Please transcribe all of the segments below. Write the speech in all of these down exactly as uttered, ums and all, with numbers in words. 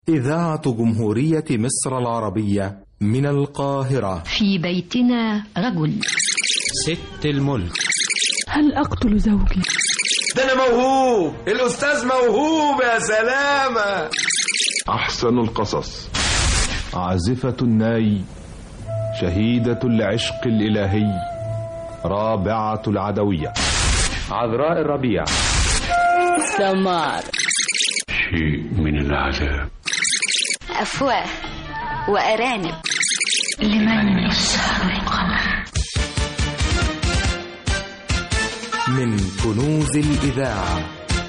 إذاعة جمهورية مصر العربية من القاهرة. في بيتنا رجل. ست الملك. هل أقتل زوجي؟ ده أنا موهوب، الأستاذ موهوب يا سلامة. أحسن القصص. عازفة الناي، شهيدة العشق الإلهي، رابعة العدوية، عذراء الربيع، سمار، شيء من العذاب، أفواه وأرانب، لمن يسهر القمر. من كنوز الإذاعة،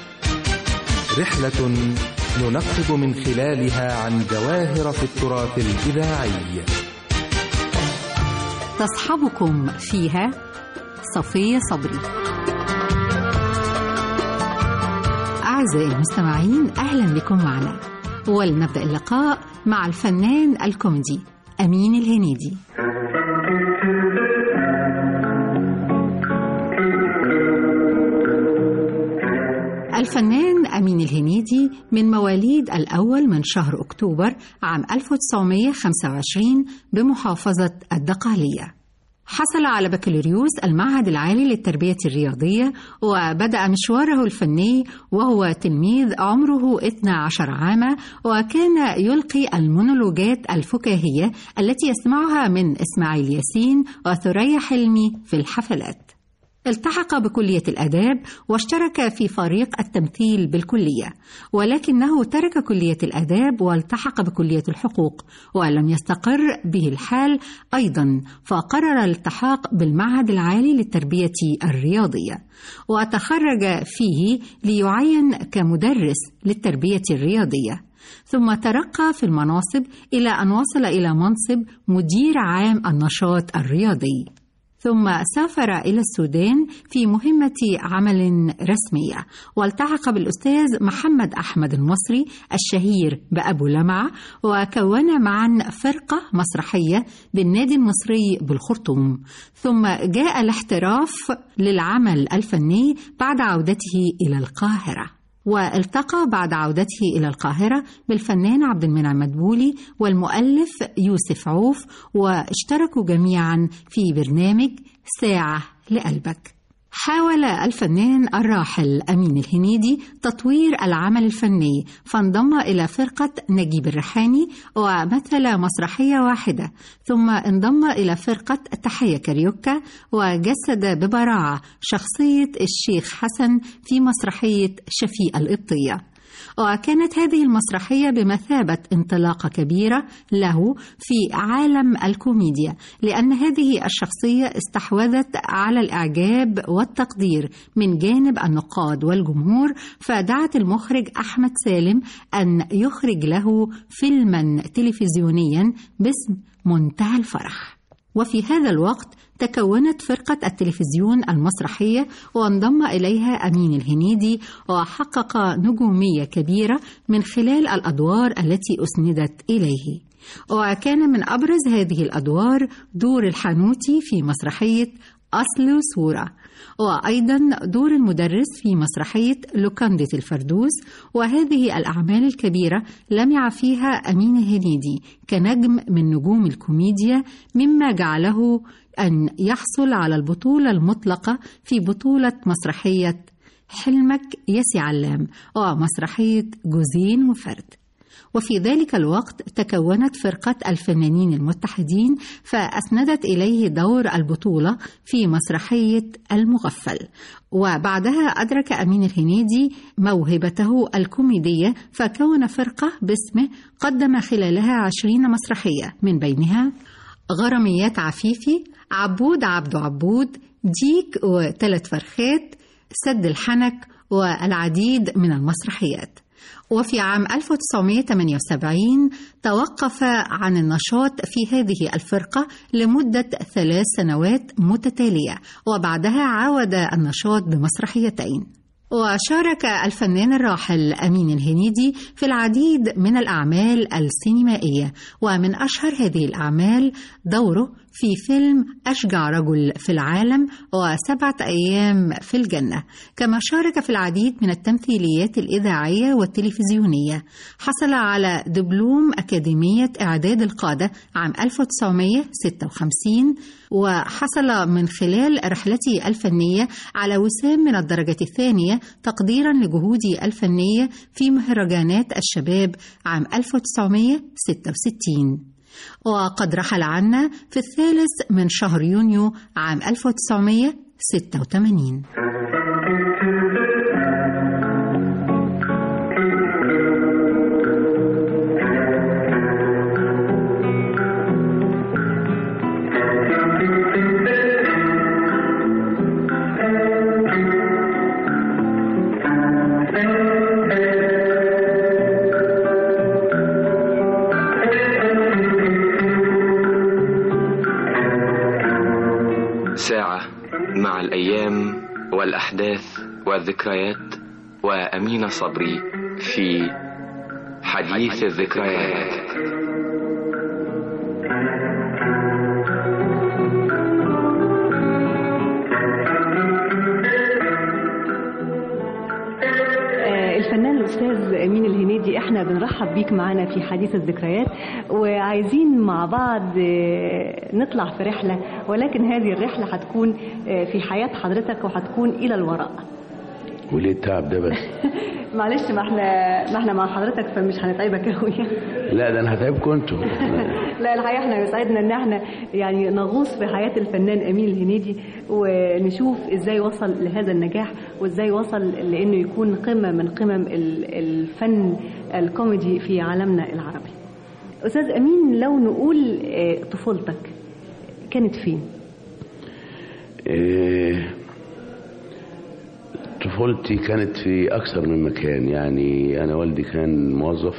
رحلة ننقب من خلالها عن جواهر في التراث الإذاعي. تصحبكم فيها صفية صبري. أعزائي المستمعين، أهلا بكم معنا، ولنبدأ اللقاء مع الفنان الكوميدي أمين الهنيدي. الفنان أمين الهنيدي من مواليد الأول من شهر أكتوبر عام ألف وتسعمائة وخمسة وعشرين بمحافظة الدقهلية. حصل على بكالوريوس المعهد العالي للتربية الرياضية، وبدأ مشواره الفني وهو تلميذ عمره اثني عشر عاما، وكان يلقي المونولوجات الفكاهية التي يسمعها من إسماعيل ياسين وثريا حلمي في الحفلات. التحق بكلية الآداب واشترك في فريق التمثيل بالكلية، ولكنه ترك كلية الآداب والتحق بكلية الحقوق، ولم يستقر به الحال أيضا، فقرر الالتحاق بالمعهد العالي للتربية الرياضية، وتخرج فيه ليعين كمدرس للتربية الرياضية، ثم ترقى في المناصب إلى أن وصل إلى منصب مدير عام النشاط الرياضي، ثم سافر إلى السودان في مهمة عمل رسمية، والتحق بالأستاذ محمد أحمد المصري الشهير بأبو لمعة، وكون معا فرقة مسرحية بالنادي المصري بالخرطوم، ثم جاء الاحتراف للعمل الفني بعد عودته إلى القاهرة، والتقى بعد عودته إلى القاهرة بالفنان عبد المنعم مدبولي والمؤلف يوسف عوف، واشتركوا جميعا في برنامج ساعة لقلبك. حاول الفنان الراحل أمين الهنيدي تطوير العمل الفني، فانضم إلى فرقة نجيب الريحاني ومثل مسرحية واحدة، ثم انضم إلى فرقة تحية كاريوكا وجسد ببراعة شخصية الشيخ حسن في مسرحية شفيقة القبطية. وكانت هذه المسرحية بمثابة انطلاقة كبيرة له في عالم الكوميديا، لأن هذه الشخصية استحوذت على الإعجاب والتقدير من جانب النقاد والجمهور، فدعت المخرج أحمد سالم أن يخرج له فيلما تلفزيونيا باسم منتهى الفرح. وفي هذا الوقت تكونت فرقة التلفزيون المسرحية، وانضم إليها أمين الهنيدي، وحقق نجومية كبيرة من خلال الأدوار التي أسندت إليه. وكان من أبرز هذه الأدوار دور الحانوتي في مسرحية أصل وصورة، وأيضا دور المدرس في مسرحية لوكاندة الفردوس. وهذه الأعمال الكبيرة لمع فيها أمين الهنيدي كنجم من نجوم الكوميديا، مما جعله أن يحصل على البطولة المطلقة في بطولة مسرحية حلمك يسي علام ومسرحية جوزين وفرد. وفي ذلك الوقت تكونت فرقة الفنانين المتحدين، فأسندت إليه دور البطولة في مسرحية المغفل. وبعدها أدرك أمين الهنيدي موهبته الكوميدية، فكون فرقة باسمه قدم خلالها عشرين مسرحية، من بينها غراميات عفيفي، عبود عبدو عبود، ديك وثلاث فرخات، سد الحنك، والعديد من المسرحيات. وفي عام ألف وتسعمائة وثمانية وسبعين توقف عن النشاط في هذه الفرقة لمدة ثلاث سنوات متتالية، وبعدها عاود النشاط بمسرحيتين. وشارك الفنان الراحل أمين الهنيدي في العديد من الأعمال السينمائية، ومن أشهر هذه الأعمال دوره في فيلم أشجع رجل في العالم وسبعة أيام في الجنة، كما شارك في العديد من التمثيليات الإذاعية والتلفزيونية. حصل على دبلوم أكاديمية إعداد القادة عام ألف وتسعمائة وستة وخمسين، وحصل من خلال رحلته الفنية على وسام من الدرجة الثانية تقديرا لجهوده الفنية في مهرجانات الشباب عام ألف وتسعمائة وستة وستين. وقد رحل عنا في الثالث من شهر يونيو عام ألف وتسعمائة وستة وثمانين. ساعة مع الأيام والأحداث والذكريات، وأمين صبري في حديث الذكريات. الفنان الأستاذ أمين الهنيدي، احنا بنرحب بيك معنا في حديث الذكريات، وعايزين مع بعض نطلع في رحلة، ولكن هذه الرحلة هتكون في حياة حضرتك وهتكون إلى الوراء. وليه التعب ده بس؟ معلش، ما احنا ما احنا مع حضرتك فمش هنتعبك قوي. لا ده انا هتعبكم انتوا. لا الحقيقه احنا يسعدنا ان احنا يعني نغوص في حياه الفنان امين الهنيدي، ونشوف ازاي وصل لهذا النجاح، وازاي وصل لانه يكون قمه من قمم الفن الكوميدي في عالمنا العربي. استاذ امين، لو نقول طفولتك كانت فين؟ إيه طفولتي كانت في أكثر من مكان. يعني أنا والدي كان موظف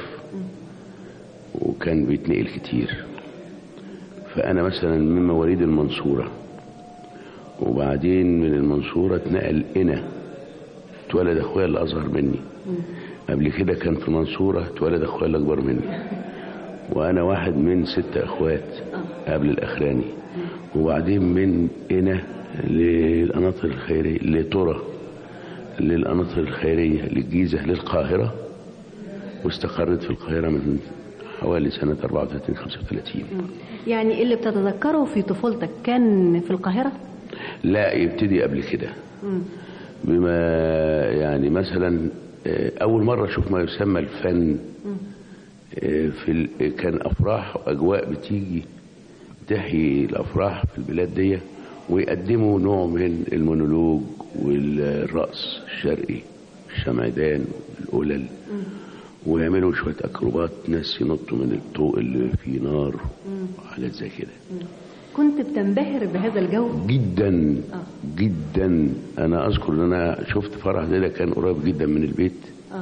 وكان بيتنقل كتير، فأنا مثلا من مواليد المنصورة، وبعدين من المنصورة اتنقل هنا، اتولد أخويا اللي أصغر مني. قبل كده كان في المنصورة اتولد أخويا اللي أكبر مني، وأنا واحد من ست أخوات قبل الأخراني. وبعدين من هنا للقناطر الخيرية، لطرة، للقناطر الخيرية، للجيزة، للقاهرة، واستقرت في القاهرة من حوالي سنة أربعة وثلاثين خمسة وثلاثين. يعني اللي بتتذكره في طفولتك كان في القاهرة؟ لا، يبتدي قبل كده. بما يعني مثلا أول مرة أشوف ما يسمى الفن في كان أفراح وأجواء بتيجي تحيي الأفراح في البلاد دي، ويقدموا نوع من المونولوج والرقص الشرقي، الشمعدان والقلل، ويعملوا شوية أكروبات، ناس ينطوا من الطوق اللي فيه نار وحاجات زي كده. كنت بتنبهر بهذا الجو؟ جدا آه. جدا. أنا أذكر أن أنا شفت فرح ده كان قريب جدا من البيت، آه.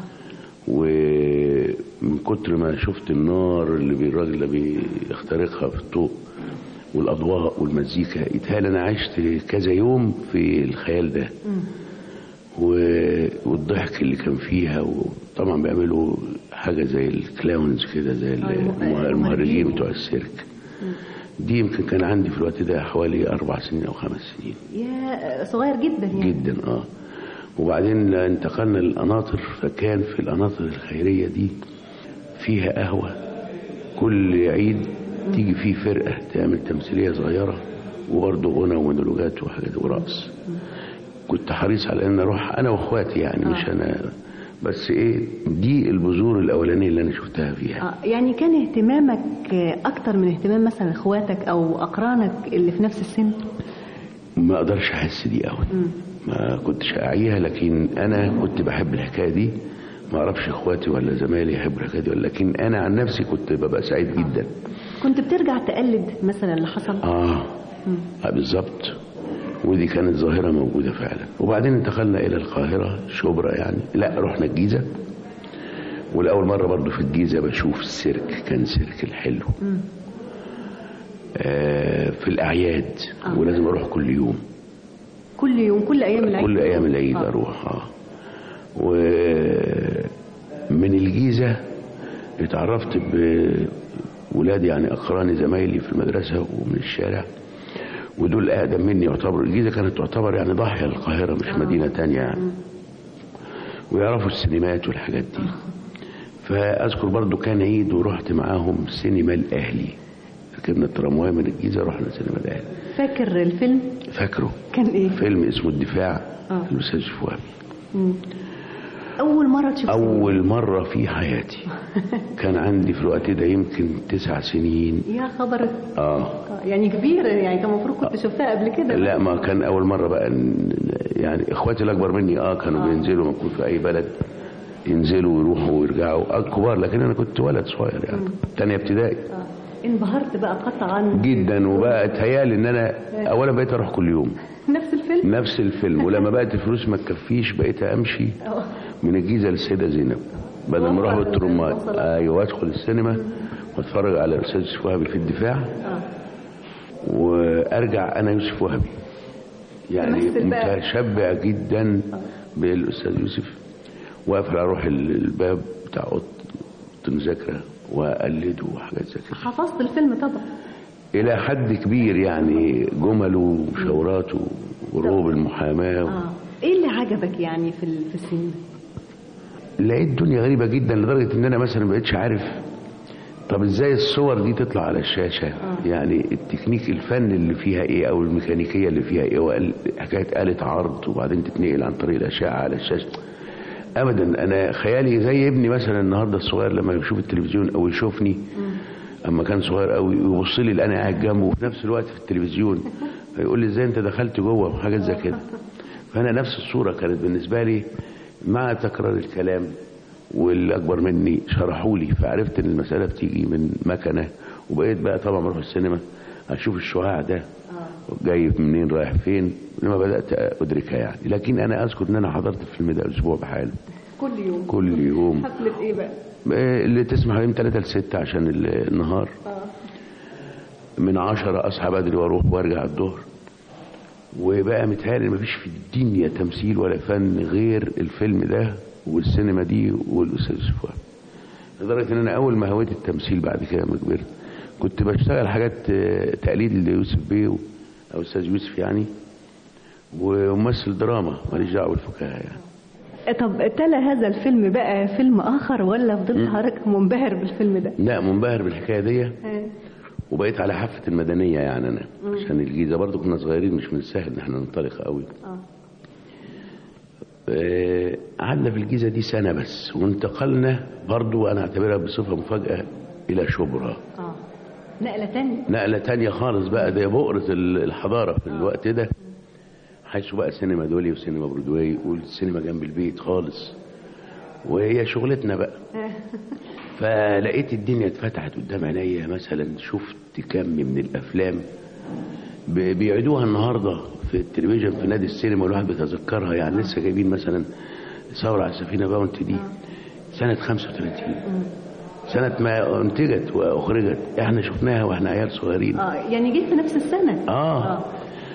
ومن كتر ما شفت النار اللي الراجل اللي بيخترقها في الطوق والأضواء والمزيكا، يتهيألي أنا عشت كذا يوم في الخيال ده. والضحك اللي كان فيها، وطبعا بيعملوا حاجة زي الكلاونز كده، زي المهرجين بتوع السيرك. دي يمكن كان عندي في الوقت ده حوالي أربع سنين أو خمس سنين. يا صغير جدا يعني. جدا اه. وبعدين انتقلنا للقناطر، فكان في القناطر الخيرية دي فيها قهوة، كل عيد تيجي فيه فرقة تعمل تمثيلية صغيرة، وبرضه غنى ومونولوجات وحاجات ورقص. كنت حريص على ان اروح انا واخواتي، يعني مش انا بس. ايه دي البذور الاولانيه اللي انا شفتها فيها. آه يعني كان اهتمامك اكتر من اهتمام مثلا اخواتك او اقرانك اللي في نفس السن؟ ما اقدرش احس دي قوي، ما كنتش اعيها، لكن انا كنت بحب الحكايه دي. ما اعرفش اخواتي ولا زمايلي يحبوا الحكايه دي، لكن انا عن نفسي كنت ببقى سعيد آه. جدا. كنت بترجع تقلد مثلا اللي حصل؟ اه, آه بالظبط. ودي كانت ظاهرة موجودة فعلا. وبعدين انتقلنا إلى القاهرة، شبرا يعني، لا رحنا الجيزة. والأول مرة برضو في الجيزة بشوف السيرك، كان سيرك الحلو. آه في الأعياد آه. ولازم أروح كل يوم، كل يوم، كل أيام العيد، كل أيام العيد آه. أروح آه. ومن الجيزة اتعرفت بولادي يعني أقراني زمايلي في المدرسة ومن الشارع، ودول أقدم مني يعتبروا. الجيزة كانت تعتبر يعني ضاحية القاهرة مش مدينة تانية يعني، ويعرفوا السينمات والحاجات دي. فأذكر برضو كان عيد ورحت معاهم سينما الأهلي، ركبنا الترامواي من الجيزة رحنا سينما الأهلي. فاكر الفيلم؟ فاكره. كان إيه؟ فيلم اسمه الدفاع الأستاذ شفوهبي. أول مرة تشوف؟ أول مرة في حياتي. كان عندي في الوقت ده يمكن تسع سنين. يا خبر. آه يعني كبير، يعني كان المفروض كنت شفتها قبل كده. لا ما كان أول مرة بقى، يعني إخواتي الأكبر مني آه كانوا آه. بينزلوا، ما كنت في أي بلد ينزلوا ويروحوا ويرجعوا الكبار، لكن أنا كنت ولد صغير يعني تانية ابتدائي. آه. انبهرت بقى قطعا جدا، وبقى تهيالي ان انا اولا بقيت اروح كل يوم نفس الفيلم نفس الفيلم ولما بقت الفلوس ما تكفيش بقيت امشي من الجيزه للسيده زينب بدل ما اروح بالترماي. ايوه وادخل السينما واتفرج على الاستاذ يوسف وهبي في الدفاع وارجع انا يوسف وهبي، يعني متشبع جدا بالاستاذ يوسف. واقفل اروح الباب بتاع اوضه المذاكره واقلده وحاجات زي كده. حفظت الفيلم طبعا الى حد كبير، يعني جمله وشوراته وروب المحاماه و... اه ايه اللي عجبك يعني في في السينما؟ لقيت الدنيا غريبه جدا لدرجه ان انا مثلا ما بقتش عارف طب ازاي الصور دي تطلع على الشاشه. آه. يعني التكنيك الفن اللي فيها ايه او الميكانيكيه اللي فيها ايه، حكايه آلة عرض وبعدين تتنقل عن طريق الاشعه على الشاشه. ابدا انا خيالي زي ابني مثلا النهارده الصغير لما يشوف التلفزيون او يشوفني اما كان صغير قوي ويبص لي اللي انا قاعد جنبه وفي نفس الوقت في التلفزيون فيقول لي ازاي انت دخلت جوه وحاجات زي كده. فانا نفس الصوره كانت بالنسبه لي مع تكرار الكلام، واللي اكبر مني شرحوا لي فعرفت ان المساله بتيجي من مكنه. وبقيت بقى طبعا بروح السينما اشوف الشعاع ده جاي منين رايح فين لما بدات ادركها يعني. لكن انا اذكر ان انا حضرت الفيلم ده اسبوع بحاله كل يوم كل يوم. حفله ايه بقى اللي تسمح من ثلاثة لستة عشان النهار. اه من عشرة اصحى بدري واروح وارجع الظهر. وبقى متهيألي مفيش في الدنيا تمثيل ولا فن غير الفيلم ده والسينما دي والاستاذ يوسف وهبي. لدرجه ان انا اول ما هويت التمثيل بعد كده لما كبرت كنت بشتغل حاجات تقليد ليوسف بيه او استاذ يوسف يعني، وممثل دراما ماليش دعوه بالفكاهه يعني. طب تلا هذا الفيلم بقى فيلم اخر ولا فضلت حضرتك منبهر بالفيلم ده؟ لا منبهر بالحكايه دي. وبقيت على حافه المدنيه يعني انا مم. عشان الجيزه برضو كنا صغيرين مش من السهل ان احنا ننطلق قوي. اه قعدنا في الجيزه دي سنه بس وانتقلنا برضو انا اعتبرها بصفه مفاجاه الى شبرا. اه نقله ثانيه نقله ثانيه خالص بقى، ده بؤره الحضاره في الوقت ده، حيث بقى سينما دولي وسينما برودواي والسينما جنب البيت خالص وهي شغلتنا بقى. فلقيت الدنيا اتفتحت قدام عينيا. مثلا شفت كم من الافلام بيعيدوها النهارده في التلفزيون في نادي السينما والواحد بيتذكرها يعني. لسه جايبين مثلا ثوره على السفينه باونتي دي سنه خمسة وثلاثين سنه ما انتجت واخرجت، احنا شفناها واحنا عيال صغيرين. اه يعني جيت في نفس السنه. اه, آه.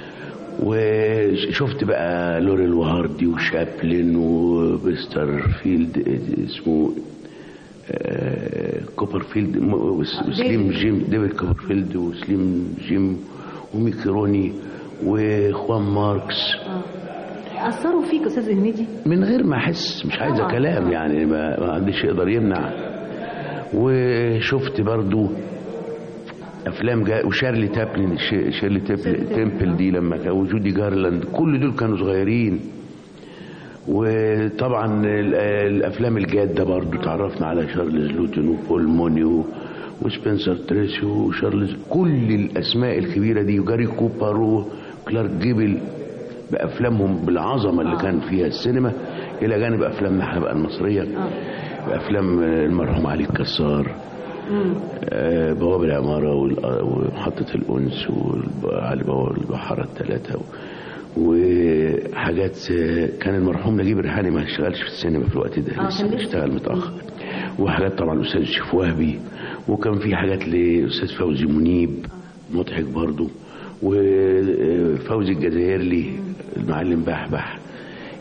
وشفت بقى لوريل وهاردي وشابلن وبستر فيلد اسمه آه كوبرفيلد وسليم جيم ديفيد كوبرفيلد وسليم جيم وميكي روني واخوان ماركس. آه. اثروا فيك استاذ هنيدي من غير ما احس، مش عايزه آه. كلام يعني، ما, ما عنديش يقدر يمنع. وشفت برضو افلام جا... وشارلي تابلين شيرلي تيمبل دي لما كان وجودي جارلاند كل دول كانوا صغيرين. وطبعا الافلام الجاده برضو تعرفنا على شارلز لوتون وبول مونيو وسبنسر تريسي وشارلز، كل الاسماء الكبيره دي وجاري كوبر وكلارك جيبل بافلامهم بالعظمه اللي كان فيها السينما، الى جانب افلامنا احنا بقى المصريه بافلام المرحوم علي الكسار آه بواب العماره ومحطه الانس وعلي بواب البحاره الثلاثه وحاجات. كان المرحوم نجيب الريحاني ما اشتغلش في السينما في الوقت ده، لسه اشتغل متاخر. وحاجات طبعا الاستاذ يوسف وهبي، وكان في حاجات لاستاذ فوزي منيب مضحك برضو، وفوزي الجزائري المعلم بحبح.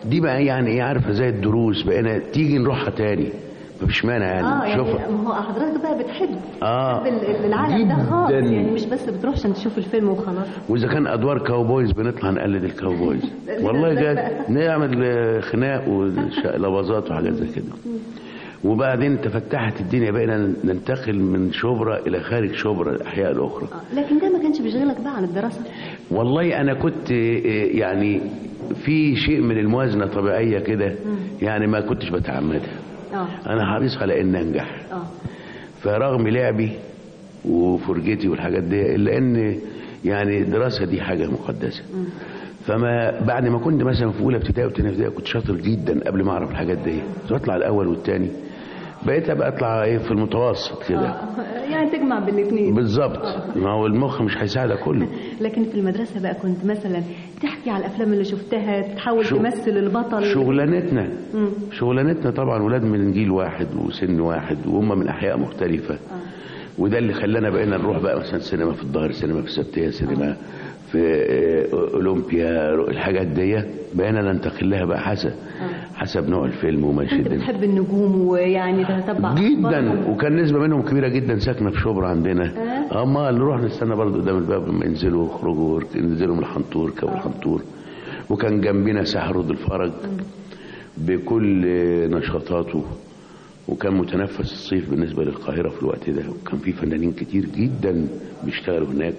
دي بقى يعني ايه عارفه زي الدروس بقينا تيجي نروحها تاني مفيش مانع يعني. اه يعني ما هو حضرتك بقى بتحب اه بتحب العالم ده خالص يعني مش بس بتروح عشان تشوف الفيلم وخلاص. واذا كان ادوار كاوبويز بنطلع نقلد الكاوبويز والله جد نعمل خناق ولبازات وحاجات زي كده. وبعدين تفتحت الدنيا بقينا ننتقل من شبرا الى خارج شبرا الاحياء الاخرى. آه. لكن ده ما كانش بيشغلك بقى عن الدراسه؟ والله انا كنت يعني في شيء من الموازنه طبيعيه كده يعني ما كنتش بتعمدها. آه. انا حريص على ان انجح. آه. فرغم لعبي وفرجتي والحاجات دي الا ان يعني الدراسه دي حاجه مقدسه. م. فما بعد ما كنت مثلا في اولى ابتدائي وثانيه ابتدائي كنت شاطر جدا قبل ما اعرف الحاجات دي، كنت اطلع الاول والثاني، بقيت ابقى اطلع ايه في المتوسط كده. آه. يعني تجمع بالاثنين بالظبط. آه. ما هو المخ مش هيساعدك كله. لكن في المدرسه بقى كنت مثلا تحكي على الافلام اللي شفتها، تحاول شو... تمثل البطل. شغلانتنا مم. شغلانتنا طبعا ولاد من جيل واحد وسن واحد وهم من احياء مختلفه. آه. وده اللي خلانا بقينا نروح بقى مثلا سينما في الظهر، سينما في السبتيه، سينما آه. في اولمبيا، الحاجات دي بقينا ننتقل لها بقى حسب آه. حسب نوع الفيلم وما يشدنا. بتحب النجوم ويعني تتبع جدا، وكان نسبه منهم كبيره جدا ساكنه في شبرا عندنا. آه. اما نروح نستنى برضه قدام الباب لما ينزلوا يخرجوا ينزلوا من الحنطور كابو الحنطور. وكان جنبنا ساحه رود الفرج بكل نشاطاته، وكان متنفس الصيف بالنسبه للقاهره في الوقت ده، وكان في فنانين كتير جدا بيشتغلوا هناك،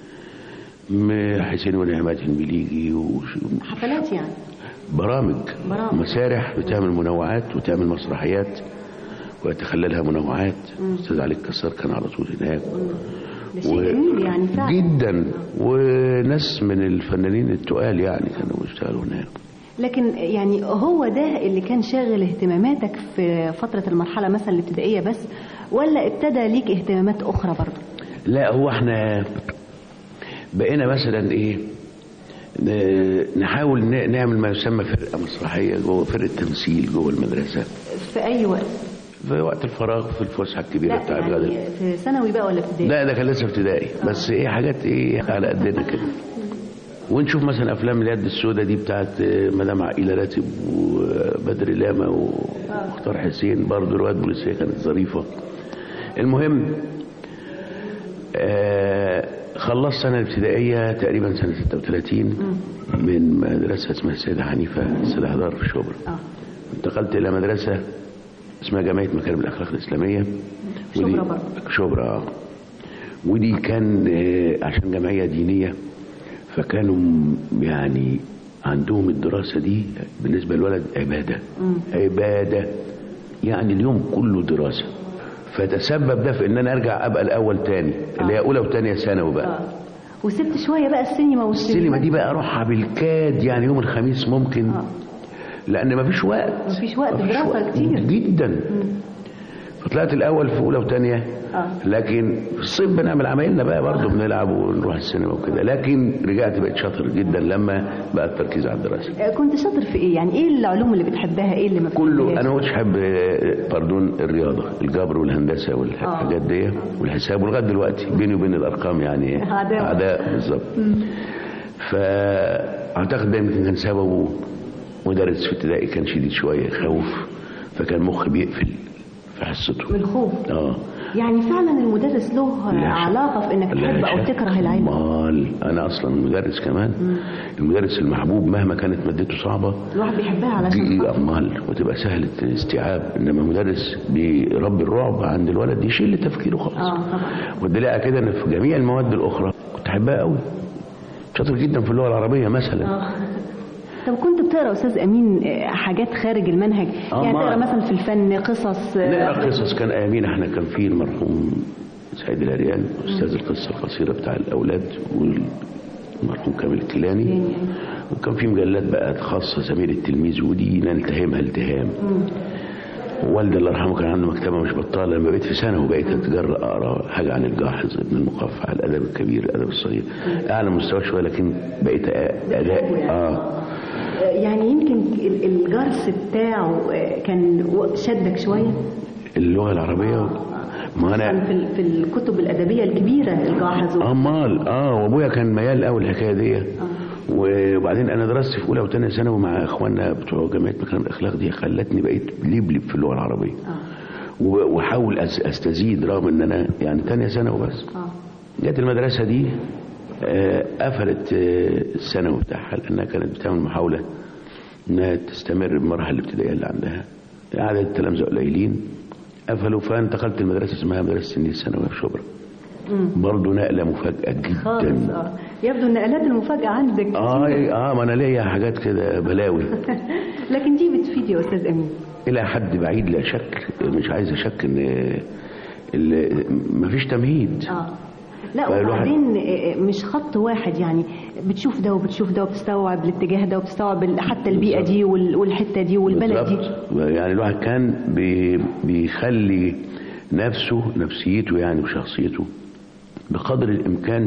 حسين ونعمات المليجي وش... حفلات يعني برامج, برامج مسارح بتعمل منوعات وتعمل مسرحيات ويتخللها منوعات. استاذ علي الكسار كان على طول هناك. ده شيء جميل يعني فعلا جدا. وناس من الفنانين التقال يعني كانوا بيشتغلوا هناك. لكن يعني هو ده اللي كان شاغل اهتماماتك في فترة المرحلة مثلا الابتدائية بس، ولا ابتدى ليك اهتمامات أخرى برضه؟ لا، هو احنا بقينا مثلا ايه نحاول نعمل ما يسمى فرقة مسرحية جوه، فرقة تمثيل جوه المدرسة. في أي وقت؟ في وقت الفراغ، في الفسحة الكبيرة بتاع يعني الغداء. في ثانوي بقى ولا ابتدائي؟ لا، ده كان لسه ابتدائي. آه. بس ايه حاجات ايه على قدنا كده. ونشوف مثلا افلام اليد السوداء دي بتاعت مدام عقيله راتب وبدر لاما ومختار حسين، برضه روايات بوليسيه كانت ظريفه. المهم آه خلصت سنه الابتدائيه تقريبا سنه ستة وثلاثين من مدرسه اسمها السيده حنيفه السيده هدار في شبرا. انتقلت الى مدرسه اسمها جمعيه مكارم الاخلاق الاسلاميه شبرا برضه. شبرا. ودي كان آه عشان جمعيه دينيه، فكانوا يعني عندهم الدراسة دي بالنسبة للولد عبادة. مم. عبادة يعني اليوم كله دراسة. فتسبب ده في ان انا ارجع ابقى الاول تاني آه. اللي هي اولى وثانيه ثانوي بقى. آه. وسبت شوية بقى السينما والسينما. السينما دي بقى اروحها بالكاد يعني يوم الخميس ممكن. آه. لان مفيش وقت. مفيش وقت دراسة كتير جدا. مم. فطلعت الاول في اولى وثانيه. آه. لكن في الصيف بنعمل عمايلنا بقى برضه بنلعب ونروح السينما وكده. لكن رجعت بقيت شاطر جدا لما بقى التركيز على الدراسه. كنت شاطر في ايه يعني؟ ايه العلوم اللي بتحبها؟ ايه اللي ما بتحبهاش؟ كله. انا ما كنتش احب باردون الرياضه، الجبر والهندسه والحاجات دي والحساب، ولغايه دلوقتي بيني وبين الارقام يعني اعداء بالظبط. فاعتقد ده يمكن كان سببه مدرس في ابتدائي كان شديد شويه، خوف، فكان مخي بيقفل في حصته من الخوف. اه يعني فعلا المدرس له علاقه في انك تحب او تكره العلم. امال انا اصلا مدرس كمان. مم. المدرس المحبوب مهما كانت مادته صعبه الواحد بيحبها علشان امال وتبقى سهله الاستيعاب، انما مدرس بيربي الرعب عند الولد يشيل تفكيره خالص. اه طبعا. والدليل كده ان في جميع المواد الاخرى كنت احبها قوي. شاطر جدا في اللغه العربيه مثلا. اه طب كنت بتقرا استاذ امين حاجات خارج المنهج؟ آه يعني تقرا مثلا في الفن قصص؟ نقرا قصص. كان ايامينا احنا كان في المرحوم سعيد العريان استاذ القصه القصيره بتاع الاولاد، والمرحوم كامل الكيلاني، وكان في مجلات بقى خاصه زميل التلميذ ودي نلتهمها التهام. والدي الله يرحمه كان عنده مكتبه مش بطاله. لما بقيت في ثانوي وبقيت اتجرأ اقرا حاجه عن الجاحظ ابن المقفع، الادب الكبير الادب الصغير، اعلى مستوى شويه لكن بقيت اداء. اه يعني يمكن الجرس بتاعه كان شدك شويه اللغه العربيه. ما انا في في الكتب الادبيه الكبيره الجاحظ. امال اه وابويا كان ميال قوي الحكايه دي. وبعدين انا درست في اولى وثانيه ثانوي مع اخواننا بتوع جامعه مكارم الاخلاق، دي خلتني بقيت لبلب في اللغه العربيه. اه واحاول استزيد رغم ان انا يعني ثانيه ثانوي بس. اه جت المدرسه دي آه قفلت آه الثانوي بتاعها لانها كانت بتعمل محاوله انها تستمر بالمراحل الابتدائيه اللي عندها. عدد التلامذه قليلين قفلوا، فانتقلت المدرسه اسمها مدرسه النيل الثانويه في شبرا. برضه نقله مفاجاه جدا خالص. اه يبدو النقلات المفاجاه عندك اه اه ما انا ليا حاجات كده بلاوي. لكن دي بتفيد يا استاذ امين الى حد بعيد لا شك. مش عايز اشك ان مفيش تمهيد. اه لا وبعدين مش خط واحد، يعني بتشوف ده وبتشوف ده وبتستوعب الاتجاه ده وبتستوعب حتى البيئه دي والحته دي والبلد دي. يعني الواحد كان بيخلي نفسه نفسيته يعني وشخصيته بقدر الامكان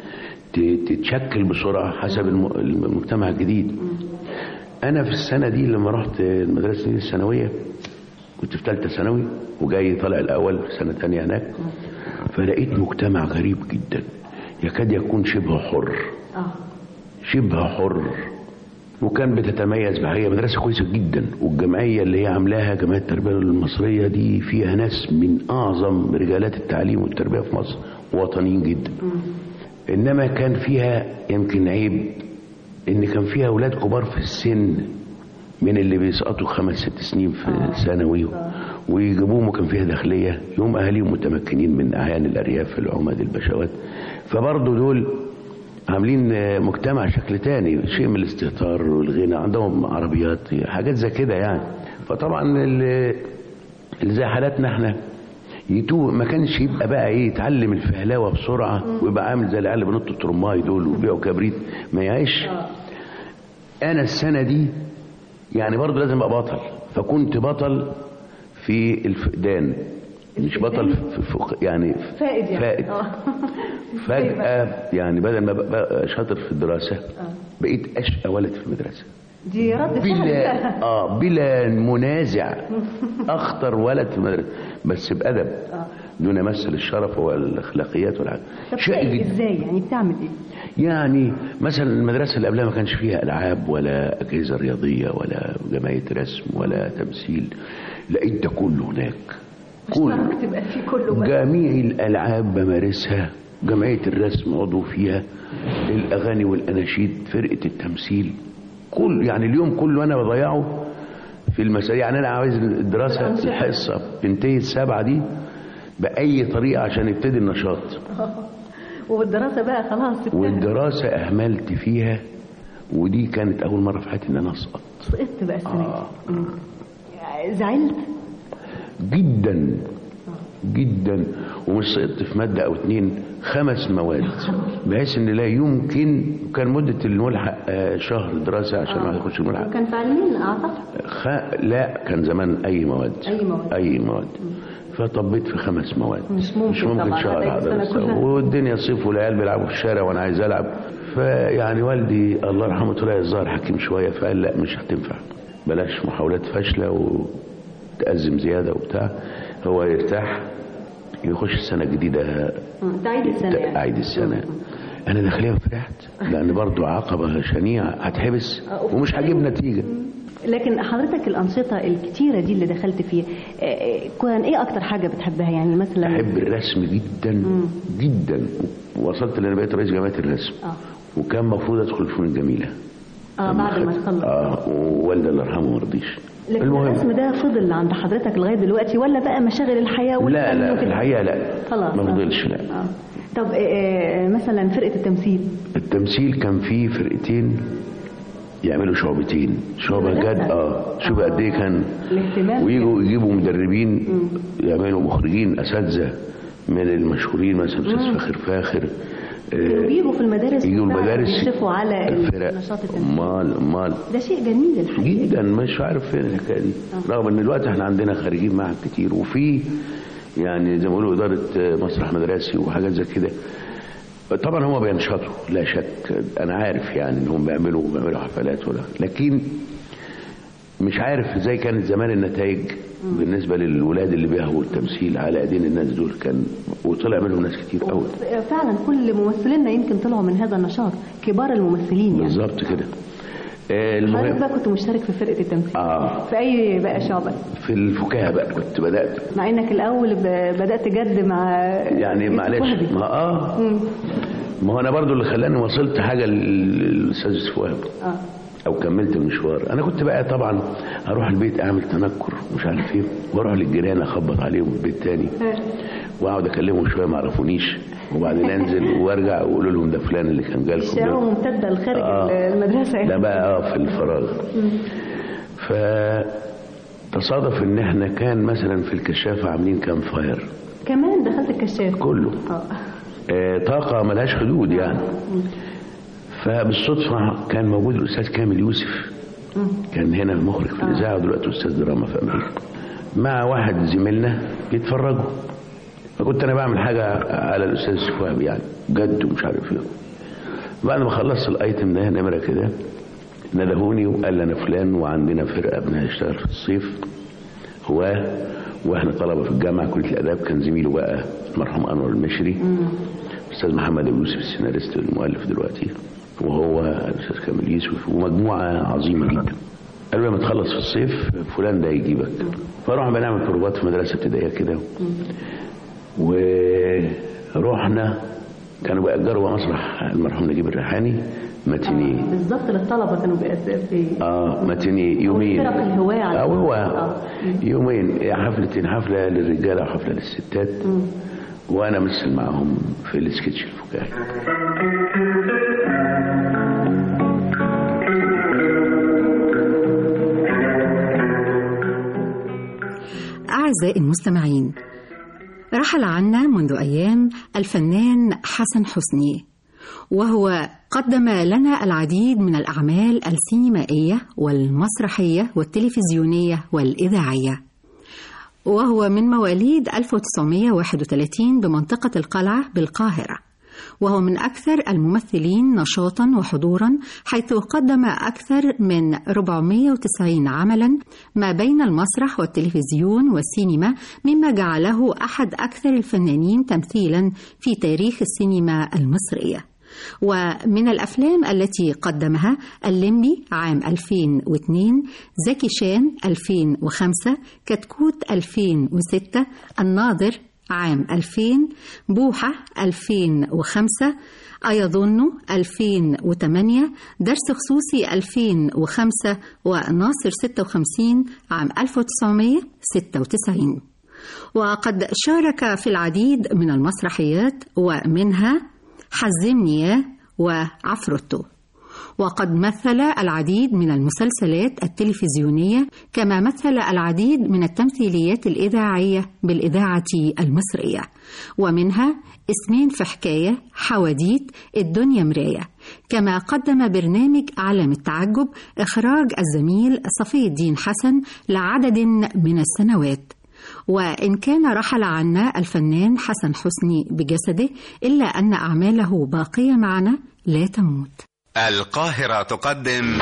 تتشكل بسرعه حسب المجتمع الجديد. انا في السنه دي لما رحت المدرسه الثانويه كنت في ثالثه ثانوي وجاي طالع الاول في سنه ثانيه هناك، فلقيت مجتمع غريب جدا يكاد يكون شبه حر. اه شبه حر. وكان بتتميز بحاجه مدرسه كويسه جدا، والجمعيه اللي هي عاملاها جمعيه التربيه المصريه دي فيها ناس من اعظم رجالات التعليم والتربيه في مصر وطنيين جدا. م. انما كان فيها يمكن عيب ان كان فيها اولاد كبار في السن من اللي بيسقطوا خمس ست سنين في ثانوي ويجيبوهم، وكان فيها داخليه يوم اهاليهم متمكنين من اعيان الارياف العمد البشوات، فبرضه دول عاملين مجتمع شكل تاني، شيء من الاستهتار والغنى، عندهم عربيات حاجات زي كده يعني. فطبعا اللي زي حالاتنا احنا يتوه، ما كانش يبقى بقى ايه يتعلم الفهلاوه بسرعه ويبقى عامل زي العيال اللي بينطوا الترماي دول وبيعوا كبريت ما يعيش. انا السنه دي يعني برضه لازم ابقى بطل، فكنت بطل في الفقدان، مش بطل في فوق يعني فائد يعني. فائد فجأة يعني بدل ما بقى شاطر في الدراسة بقيت أشقى ولد في المدرسة. دي رد بلا اه بلا منازع أخطر ولد في المدرسة، بس بأدب دون مثل الشرف والأخلاقيات والحاجات. شيء ازاي يعني بتعمل ايه؟ يعني مثلا المدرسة اللي قبلها ما كانش فيها ألعاب ولا أجهزة رياضية ولا جمعية رسم ولا تمثيل، لقيت ده كله هناك. كل تبقى في كله جميع الألعاب بمارسها، جمعية الرسم عضو فيها، الأغاني والأناشيد، فرقة التمثيل، كل يعني اليوم كله أنا بضيعه في المسائل. يعني أنا عايز الدراسة الحصة بتنتهي السبعة دي بأي طريقة عشان يبتدي النشاط. والدراسة بقى خلاص. والدراسة أهملت فيها، ودي كانت أول مرة في حياتي إن أنا أسقط. سقطت بقى السنة آه. زعلت جدا جدا، ومش سقطت في ماده او اتنين، خمس مواد، بحيث ان لا يمكن. كان مده الملحق شهر دراسه عشان الواحد يخش الملحق. كان في علمين اعتقد. خ... لا كان زمان اي مواد اي مواد اي مواد. فطبيت في خمس مواد، مش ممكن, مش ممكن شهر، والدنيا صيف والعيال بيلعبوا في الشارع وانا عايز العب. فيعني والدي الله يرحمه طلع الظاهر حكيم شويه، فقال لا مش هتنفع، بلاش محاولات فاشله وتأزم زياده وبتاع، هو يرتاح يخش السنه الجديده. تعيد السنه يعني. اعيد السنه. انا داخليا فرحت لان برضو عقبه شنيعه هتحبس ومش هجيب نتيجه. لكن حضرتك الانشطه الكتيره دي اللي دخلت فيها كان ايه اكتر حاجه بتحبها؟ يعني مثلا بحب الرسم جدا مم. جدا، وصلت لان بقيت رئيس جمعيه الرسم. اه وكان المفروض ادخل الفنون الجميله اه بعد ما تخلص. اه ووالدي الله يرحمه ما رضيش. لكن المهم الرسم ده فضل عند حضرتك لغايه دلوقتي ولا بقى مشاغل الحياه والفن؟ لا لا في الحقيقه لا خلاص ما فضلش. لا آه. طب آه مثلا فرقه التمثيل التمثيل كان فيه فرقتين يعملوا شعبتين، شعبة جد اه شوف قد ايه كان الاهتمام، ويجوا يجيبوا مدربين مم. يعملوا مخرجين اساتذه من المشهورين مثلا استاذ فاخر فاخر يجيبوا في المدارس يجيبوا المدارس يشرفوا على النشاط التمثيلي. امال امال ده شيء جميل الحقيقه جدا، مش عارف فين الحكايه دي. آه. رغم ان دلوقتي احنا عندنا خريجين معهد كتير، وفي يعني زي ما بيقولوا اداره مسرح مدرسي وحاجات زي كده. طبعا هم بينشطوا لا شك، انا عارف يعني انهم بيعملوا بيعملوا حفلات ولا، لكن مش عارف ازاي كانت زمان النتائج بالنسبه للولاد اللي بيهوا التمثيل على ايدين الناس دول، كان وطلع منهم ناس كتير قوي. فعلا كل ممثلينا يمكن طلعوا من هذا النشاط، كبار الممثلين يعني. بالظبط كده. المهم بقى كنت مشترك في فرقه التمثيل. اه في اي بقى شعبه؟ في الفكاهه بقى كنت بدات، مع انك الاول بدات جد مع يعني معلش ما اه مم. ما هو انا برضو اللي خلاني وصلت حاجه للاستاذ فؤاد اه او كملت المشوار. انا كنت بقى طبعا اروح البيت اعمل تنكر مش عارف ايه، واروح للجيران اخبط عليهم في البيت تاني واقعد اكلمهم شويه ما عرفونيش، وبعدين انزل وارجع واقول لهم ده فلان اللي كان جالكم. الشارع ممتده لخارج آه المدرسه ده بقى اه في الفراغ. فتصادف ان احنا كان مثلا في الكشافه عاملين كام فاير. كمان دخلت الكشاف كله اه, آه طاقه ملهاش حدود يعني. فبالصدفه كان موجود الاستاذ كامل يوسف، كان هنا مخرج في الاذاعه ودلوقتي استاذ دراما في امريكا، مع واحد زميلنا بيتفرجوا. فكنت انا بعمل حاجه على الاستاذ فؤاد يعني جد ومش عارف ايه. بعد ما خلصت الايتم ده نمره كده ندهوني وقال لي انا فلان وعندنا فرقه بنشتغل في الصيف، هو واحنا طلبه في الجامعه كليه الاداب. كان زميله بقى المرحوم انور المشري، الاستاذ محمد ابو يوسف السيناريست المؤلف دلوقتي، وهو الاستاذ كامل يوسف ومجموعه عظيمه جدا. قالوا لما تخلص في الصيف فلان ده يجيبك. فروحنا بنعمل بروفات في مدرسه ابتدائيه كده، ورحنا كانوا بيأجروا مسرح المرحوم نجيب الريحاني ماتيني. آه بالظبط للطلبه كانوا بيأجروا اه ماتيني يومين. فرق الهواة على اه هو آه. يومين حفلتين، حفله للرجاله وحفله للستات. م. وانا مثل معهم في السكتش الفكاهي. أعزائي المستمعين، رحل عنا منذ أيام الفنان حسن حسني، وهو قدم لنا العديد من الأعمال السينمائية والمسرحية والتلفزيونية والإذاعية، وهو من مواليد ألف وتسعمائة وواحد وثلاثين بمنطقة القلعة بالقاهرة، وهو من أكثر الممثلين نشاطا وحضورا، حيث قدم أكثر من أربعمائة وتسعين عملا ما بين المسرح والتلفزيون والسينما، مما جعله أحد أكثر الفنانين تمثيلا في تاريخ السينما المصرية. ومن الأفلام التي قدمها الليمبي عام ألفين واثنين، زكي شان ألفين وخمسة، كتكوت ألفين وستة، الناظر عام ألفين، بوحة ألفين وخمسة، أيظن ألفين وثمانية، درس خصوصي ألفين وخمسة، وناصر ستة وخمسين عام ألف وتسعمائة وستة وتسعين. وقد شارك في العديد من المسرحيات، ومنها حزمني وعفروتو. وقد مثل العديد من المسلسلات التلفزيونية، كما مثل العديد من التمثيليات الإذاعية بالإذاعة المصرية، ومنها اسمين في حكاية، حواديت، الدنيا مراية. كما قدم برنامج عالم التعجب إخراج الزميل صفي الدين حسن لعدد من السنوات. وإن كان رحل عنا الفنان حسن حسني بجسده، إلا أن أعماله باقية معنا لا تموت. القاهرة تقدم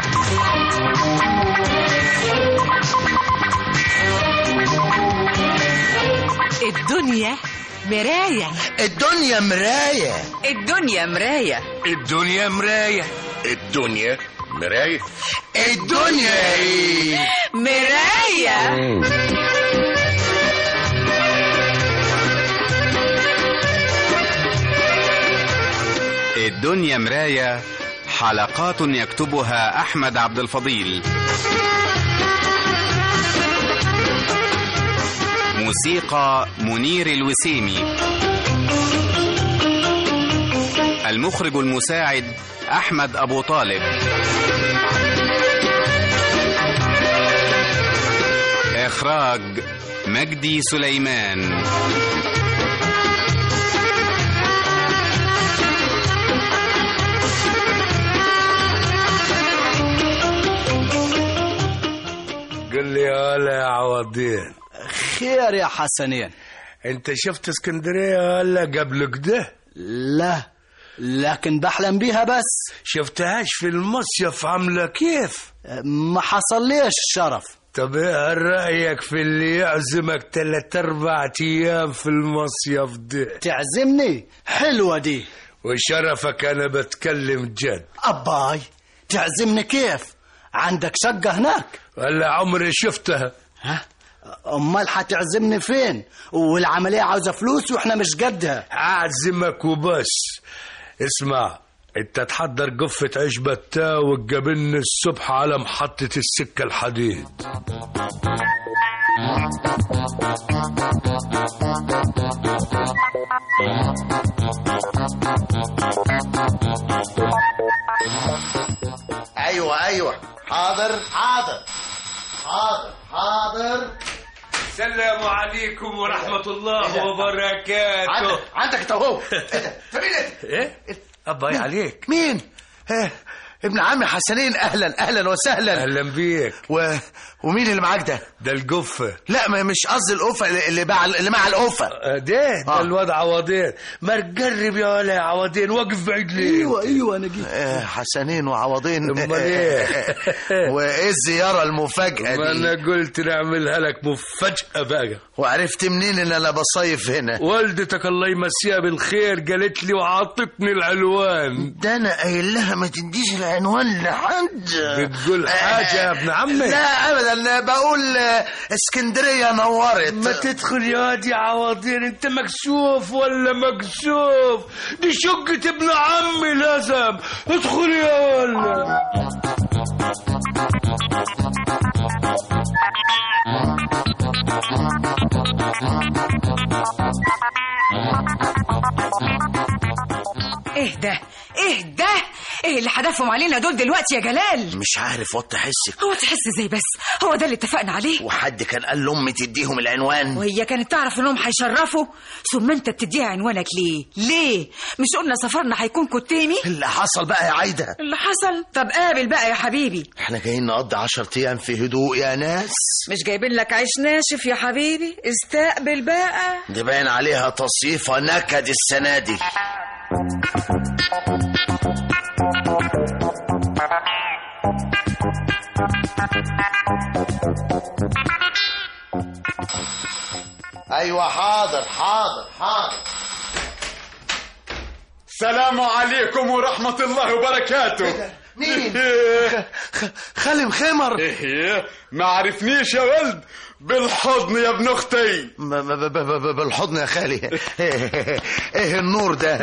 الدنيا مراية. الدنيا مراية. الدنيا مراية. الدنيا مراية. الدنيا مراية. الدنيا ايه؟ مراية. الدنيا مراية، حلقات يكتبها أحمد عبد الفضيل، موسيقى منير الوسيمي، المخرج المساعد أحمد أبو طالب، إخراج مجدي سليمان. قل لي هلا يا عوضين. خير يا حسنين. انت شفت اسكندرية هلا قبل كده؟ لا، لكن بحلم بيها بس. شفتهاش في المصيف عاملة كيف؟ ما حصليش الشرف. طب ايه رأيك في اللي يعزمك تلات اربع ايام في المصيف ده؟ تعزمني؟ حلوة دي. وشرفك انا بتكلم جد. أباي تعزمني كيف؟ عندك شقة هناك؟ ولا عمري شفتها. ها؟ امال هتعزمني فين؟ والعملية عاوزة فلوس واحنا مش قدها. اعزمك وبس. اسمع، انت تحضر قفة عيش بتا وتقابلني الصبح على محطة السكة الحديد. ايوه ايوه حاضر حاضر حاضر حاضر. السلام عليكم ورحمة الله وبركاته. عندك عندك توهو. ايه أباي عليك. مين؟ ايه ابن عمي حسنين. اهلا اهلا وسهلا. اهلا بيك. و... ومين اللي معاك ده؟ ده القفة. لا ما مش قصدي القفة اللي مع اللي مع القفة. ده ده آه. الوضع عوضين. ما تقرب يا ولا عوضين، واقف بعيد ليه؟ ايوه ايوه انا جيت. آه حسنين وعوضين. امال ايه؟ وايه الزيارة المفاجأة دي؟ ما انا قلت نعملها لك مفاجأة بقى. وعرفت منين ان انا بصيف هنا؟ والدتك الله يمسيها بالخير قالت لي وعطتني العنوان. ده انا قايل لها ما تديش العنوان لحد. بتقول حاجة يا ابن عمي؟ لا ابدا، بقول اسكندرية نورت. ما تدخل يا واد يا عوضين، انت مكسوف ولا مكسوف؟ دي شقة ابن عمي، لازم ادخل يا ولا. ايه ده ايه ده ايه اللي حدفهم علينا دول دلوقتي يا جلال؟ مش عارف وطي حسك. هو تحس ازاي بس؟ هو ده اللي اتفقنا عليه. وحد كان قال لامي تديهم العنوان؟ وهي كانت تعرف انهم هيشرفوا؟ ثم انت بتديها عنوانك ليه؟ ليه؟ مش قلنا سفرنا هيكون كتيمي؟ اللي حصل بقى يا عايدة. اللي حصل؟ طب قابل بقى يا حبيبي. احنا جايين نقضي عشر ايام في هدوء يا ناس. مش جايبين لك عيش ناشف يا حبيبي، استقبل بقى. دي باين عليها تصيفة نكد السنة دي. ايوه حاضر حاضر حاضر. السلام عليكم ورحمة الله وبركاته. مين؟ خالي مخمر. ايه ما عرفنيش يا ولد؟ بالحضن يا ابن اختي. بالحضن يا خالي. ايه النور ده؟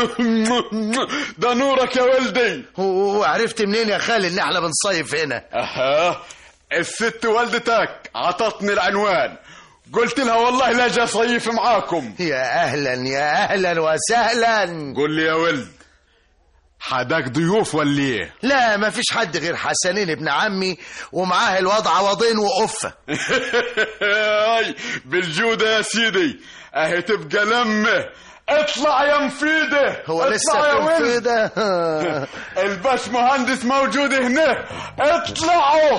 ده نورك يا ولدي. وعرفت منين يا خالي ان احنا بنصيف هنا؟ اها الست والدتك عطتني العنوان، قلت لها والله لا جا صيف معاكم. يا اهلا يا اهلا وسهلا. قول لي يا ولد، حداك ضيوف ولا ايه؟ لا ما فيش حد غير حسنين ابن عمي ومعاه الوضع عوضين وقفة. بالجودة يا سيدي، اهي تبقى لمه. اطلع يا مفيدة. هو لسه في مفيدة؟ الباش مهندس موجود هنا، اطلعوا.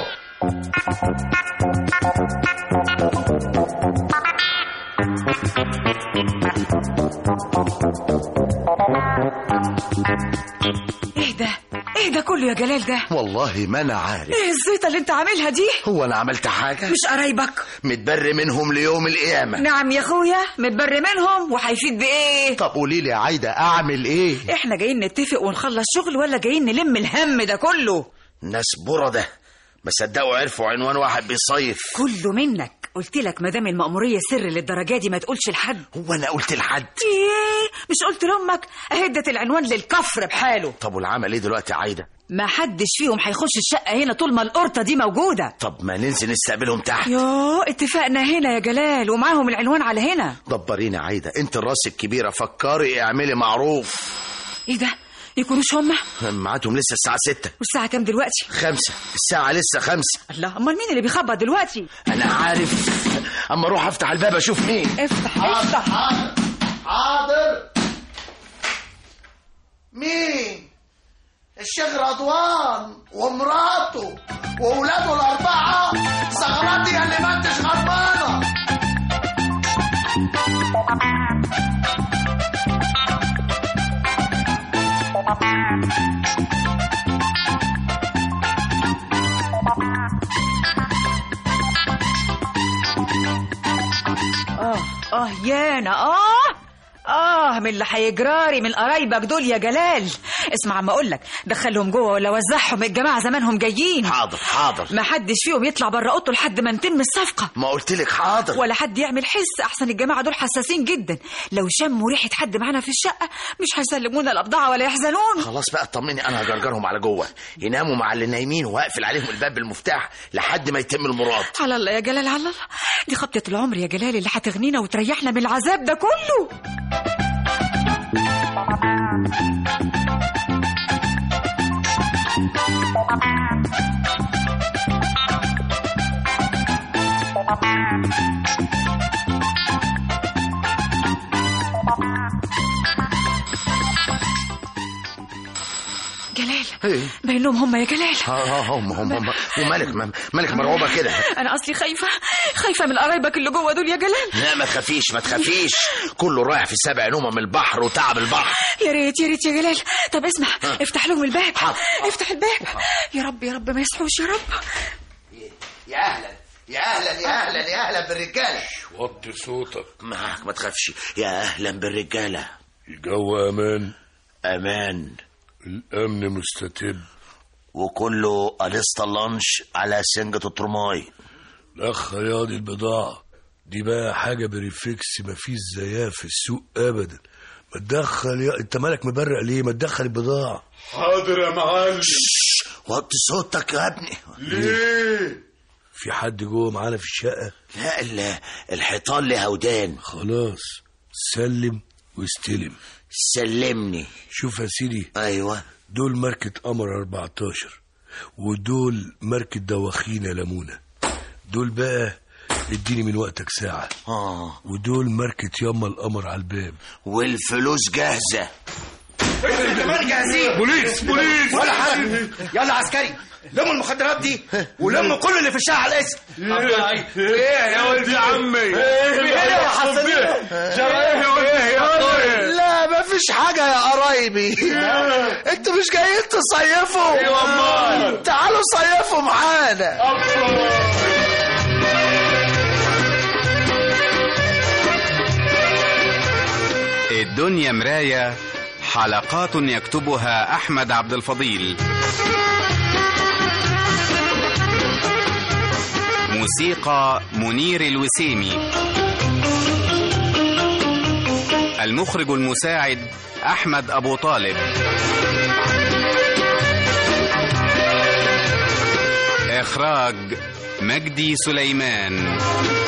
ايه ده ايه ده كله يا جلال ده؟ والله ما انا عارف. ايه الزيطه اللي انت عاملها دي؟ هو انا عملت حاجه؟ مش قرايبك متبري منهم ليوم القيامه. نعم يا اخويا متبري منهم، وهيفيد بايه؟ طب قولي لي يا عايده اعمل ايه؟ احنا جايين نتفق ونخلص شغل ولا جايين نلم الهم ده كله؟ ناس برده ما صدقوا عرفوا عنوان واحد بيصيف. كله منك. قلت لك مدام المأمورية سر للدرجة دي ما تقولش لحد. هو انا قلت لحد؟ ايه مش قلت لامك اهدت العنوان للكفر بحاله. طب والعمل ايه دلوقتي يا عايده؟ ما حدش فيهم هيخش الشقة هنا طول ما القرطة دي موجودة. طب ما ننزل نستقبلهم تحت. يوه اتفقنا هنا يا جلال ومعاهم العنوان على هنا. دبرينا عايده، انت الراس الكبيرة، فكري اعملي معروف. ايه ده يكونوش هما؟ ميعادهم لسه الساعة ستة. والساعة كام دلوقتي؟ خمسة. الساعة لسه خمسة. الله، امال مين اللي بيخبط دلوقتي؟ انا عارف، اما اروح افتح الباب اشوف مين. افتح حاضر. افتح. حاضر حاضر. مين؟ الشيخ رضوان ومراته واولاده الاربعة. زغرتي اللي ما انتش غضبانة. انا اه اه من اللي هيجراري من قرايبك دول يا جلال. اسمع عم اقول لك، دخلهم جوه ولا وزعهم، الجماعه زمانهم جايين. حاضر حاضر. ما حدش فيهم يطلع بره اوضته لحد ما نتم الصفقه. ما قلت لك حاضر. ولا حد يعمل حس، احسن الجماعه دول حساسين جدا، لو شموا ريحه حد معانا في الشقه مش هيسلمونا الابضاعه ولا يحزنون. خلاص بقى اطمني، انا هجرجرهم على جوه يناموا مع اللي نايمين، واقفل عليهم الباب بالمفتاح لحد ما يتم المراد. على الله يا جلال، على الله، دي خبطه العمر يا جلال اللي هتغنينا وتريحنا من العذاب ده كله. جلال ايه بينهم هم يا جلال. اه هم هم هم ومالك مالك مرعوبه كده؟ انا اصلي خايفه خايفه من قرايبك اللي جوه دول يا جلال. لا ما تخافيش ما تخافيش، كله رايح في سبع نومه من البحر وتعب البحر. يا ريت يا ريت يا جلال. طب اسمع، ها. افتح لهم الباب. حاضر. افتح الباب. يا رب يا رب ما يصحوش يا رب. يا اهلا يا اهلا يا اهلا يا اهلا بالرجاله. وطي صوتك. معاك ما تخافش. يا اهلا بالرجاله. الجو امان. امان. الامن مستتب. وكله قلصت اللانش على سنجة الترماي. الاخ رياضي البضاعة دي بقى حاجة بريفكس مفيش زيها في السوق ابدا. ما تدخل يا انت مالك مبرق ليه؟ ما تدخل البضاعة. حاضر يا معلم. وطي صوتك يا ابني. ليه؟ في حد جوه معانا في الشقة؟ لا الحيطان لها ودان. خلاص سلم واستلم. سلمني. شوف يا سيدي. ايوه. دول ماركة قمر أربعتاشر ودول ماركة دواخينة لمونة. دول بقى اديني من وقتك ساعة. اه. ودول ماركة ياما القمر على الباب. والفلوس جاهزة. انتوا كمان جاهزين؟ بوليس بوليس ولا حاجة. يلا عسكري لموا المخدرات دي ولموا كل اللي في الشارع على الاسم. ايه يا ولد عمي؟ ايه يا حسن؟ لا ما فيش حاجة يا قرايبي. انتوا مش جايين تصيفوا؟ ايوه تعالوا صيفوا معانا. الدنيا مراية، حلقات يكتبها أحمد عبد الفضيل. موسيقى منير الوسيمي. المخرج المساعد أحمد أبو طالب. إخراج مجدي سليمان.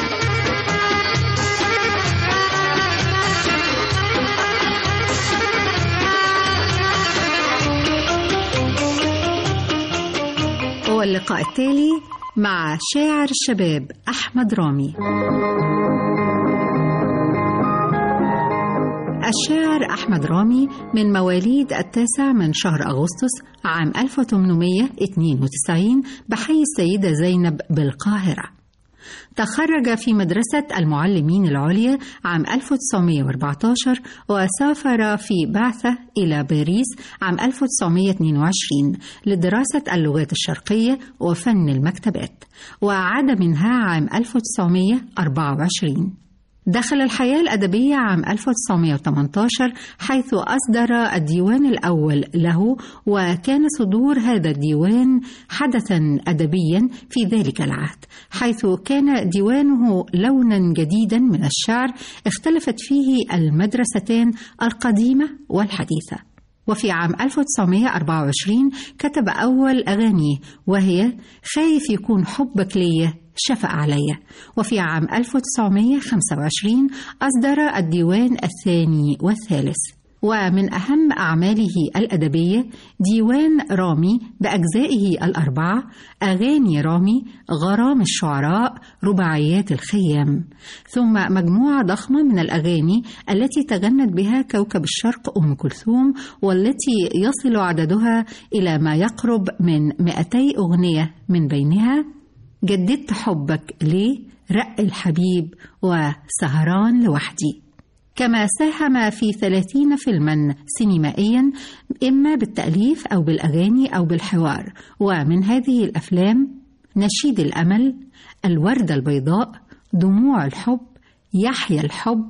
واللقاء التالي مع شاعر الشباب أحمد رامي. الشاعر أحمد رامي من مواليد التاسع من شهر أغسطس عام ألف وثمانمائة واثنين وتسعين بحي السيدة زينب بالقاهرة. تخرج في مدرسة المعلمين العليا عام ألف وتسعمائة وأربعة عشر وسافر في بعثة إلى باريس عام ألف وتسعمائة واثنين وعشرين لدراسة اللغات الشرقية وفن المكتبات، وعاد منها عام ألف وتسعمائة وأربعة وعشرين. دخل الحياة الأدبية عام ألف وتسعمائة وثمانية عشر حيث أصدر الديوان الأول له، وكان صدور هذا الديوان حدثا أدبيا في ذلك العهد، حيث كان ديوانه لونا جديدا من الشعر اختلفت فيه المدرستان القديمة والحديثة. وفي عام ألف وتسعمائة وأربعة وعشرين كتب أول أغانيه وهي خايف يكون حبك ليا شفق عليا. وفي عام ألف وتسعمائة وخمسة وعشرين أصدر الديوان الثاني والثالث. ومن أهم أعماله الأدبية ديوان رامي بأجزائه الأربعة، أغاني رامي، غرام الشعراء، رباعيات الخيام، ثم مجموعة ضخمة من الأغاني التي تغنت بها كوكب الشرق أم كلثوم، والتي يصل عددها إلى ما يقرب من مئتي أغنية، من بينها جددت حبك ليه، رق الحبيب، وسهران لوحدي. كما ساهم في ثلاثين فيلما سينمائيا إما بالتأليف أو بالأغاني أو بالحوار، ومن هذه الأفلام نشيد الأمل، الوردة البيضاء، دموع الحب، يحيى الحب،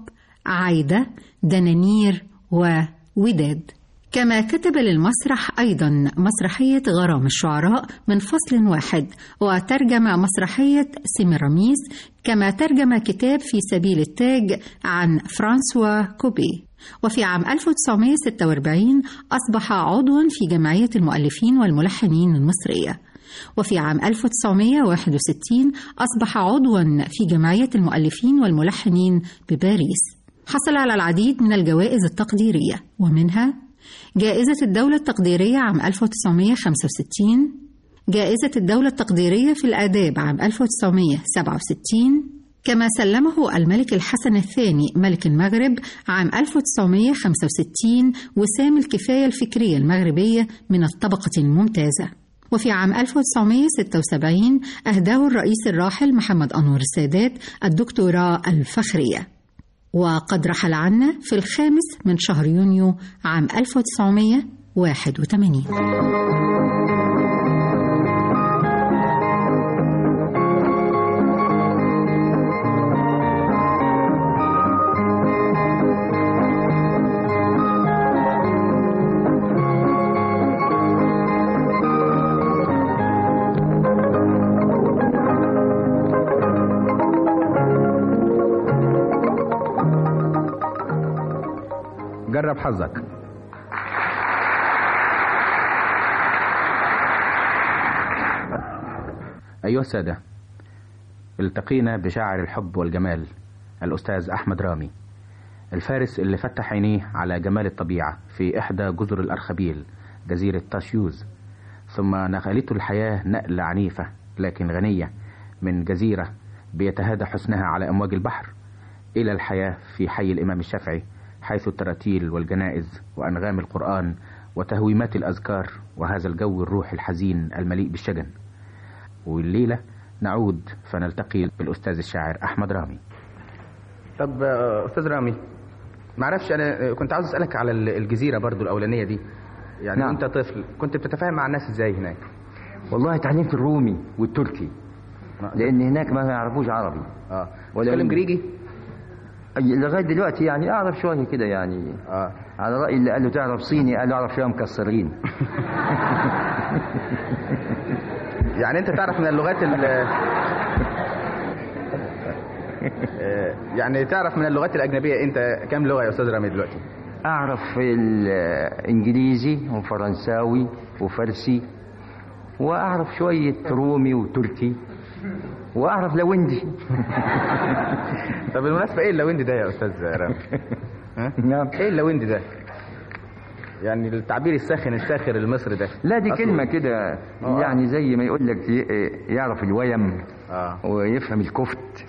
عايدة، دنانير ووداد. كما كتب للمسرح أيضا مسرحية غرام الشعراء من فصل واحد، وترجم مسرحية سيميراميس، كما ترجم كتاب في سبيل التاج عن فرانسوا كوبي. وفي عام ألف وتسعمائة وستة وأربعين أصبح عضوا في جمعية المؤلفين والملحنين المصرية. وفي عام ألف وتسعمائة وواحد وستين أصبح عضوا في جمعية المؤلفين والملحنين بباريس. حصل على العديد من الجوائز التقديرية، ومنها جائزة الدولة التقديرية عام ألف وتسعمائة وخمسة وستين، جائزة الدولة التقديرية في الآداب عام ألف وتسعمائة وسبعة وستين، كما سلمه الملك الحسن الثاني ملك المغرب عام ألف وتسعمائة وخمسة وستين وسام الكفاية الفكرية المغربية من الطبقة الممتازة. وفي عام ألف وتسعمائة وستة وسبعين أهداه الرئيس الراحل محمد أنور السادات الدكتوراه الفخرية. وقد رحل عنا في الخامس من شهر يونيو عام ألف وتسعمائة وواحد وثمانين. جرب حظك. أيها السادة، التقينا بشاعر الحب والجمال الأستاذ أحمد رامي، الفارس اللي فتح عينيه على جمال الطبيعة في إحدى جزر الأرخبيل جزيرة تاشيوز، ثم نقلته الحياة نقلة عنيفة لكن غنية من جزيرة بيتهادى حسنها على أمواج البحر إلى الحياة في حي الإمام الشافعي، حيث التراتيل والجنائز وأنغام القرآن وتهويمات الأذكار وهذا الجو الروح الحزين المليء بالشجن. والليلة نعود فنلتقي بالأستاذ الشاعر أحمد رامي. طب أستاذ رامي، معرفش، أنا كنت عاوز أسألك على الجزيرة برضو الأولانية دي، يعني نعم. أنت طفل كنت بتتفاهم مع الناس إزاي هناك؟ والله اتعلمت الرومي والتركي، لأن هناك ما يعرفوش عربي. اه تتكلم جريجي؟ لغايه دلوقتي يعني اعرف شويه كده يعني. اه على راي اللي قال له تعرف صيني، قال له اعرف شويه مكسرين. يعني انت تعرف من اللغات ال يعني تعرف من اللغات الاجنبيه انت كام لغه يا استاذ رامي دلوقتي؟ اعرف الانجليزي وفرنساوي وفارسي، واعرف شويه رومي وتركي، واعرف لويندي. طب بالمناسبه ايه اللويندي ده يا استاذ رامي؟ نعم. ايه اللويندي ده؟ يعني التعبير الساخن الساخر المصري ده. لا دي كلمه كده يعني زي ما يقول لك يعرف الويم آه. ويفهم الكفت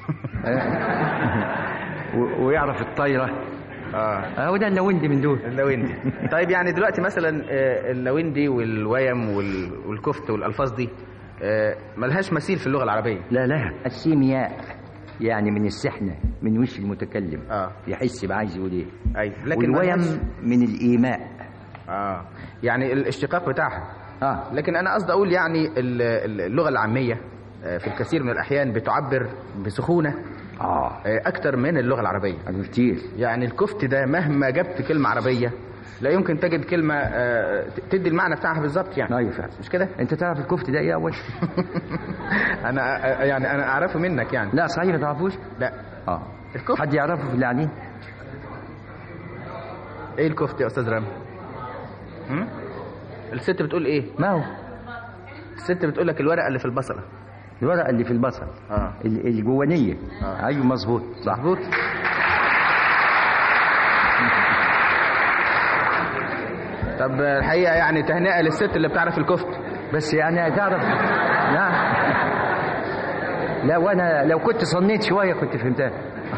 ويعرف الطايره. اه اهو ده اللويندي من دول. اللويندي. طيب يعني دلوقتي مثلا اللويندي والويم والكفت والالفاظ دي ملهاش مثيل في اللغه العربيه؟ لا لا، السيمياء يعني من السحنه، من وش المتكلم اه يحس بعايز يقول ايه. ايوه، لكن والويم من الايماء. اه يعني الاشتقاق بتاعها. اه لكن انا قصدي اقول يعني اللغه العاميه في الكثير من الاحيان بتعبر بسخونه اه اكتر من اللغه العربيه كتير. يعني الكفت ده مهما جبت كلمه عربيه لا يمكن تجد كلمه تدي المعنى بتاعها بالظبط يعني. ايوه فعلا. مش كده؟ انت تعرف الكفت ده ايه اول؟ انا يعني انا اعرفه منك يعني. لا صحيح ما تعرفوش؟ لا. اه الكفت حد يعرفه في العنين؟ ايه الكفت يا استاذ رامي؟ هم؟ الست بتقول ايه؟ ما هو؟ الست بتقول لك الورقه اللي في البصله. الورقه اللي في البصل اه الجوانيه. آه. ايوه مظبوط صح. مظبوط. طب الحقيقه يعني تهنئه للست اللي بتعرف الكفت. بس يعني تعرف لا لا وانا لو كنت صنيت شويه كنت فهمتها.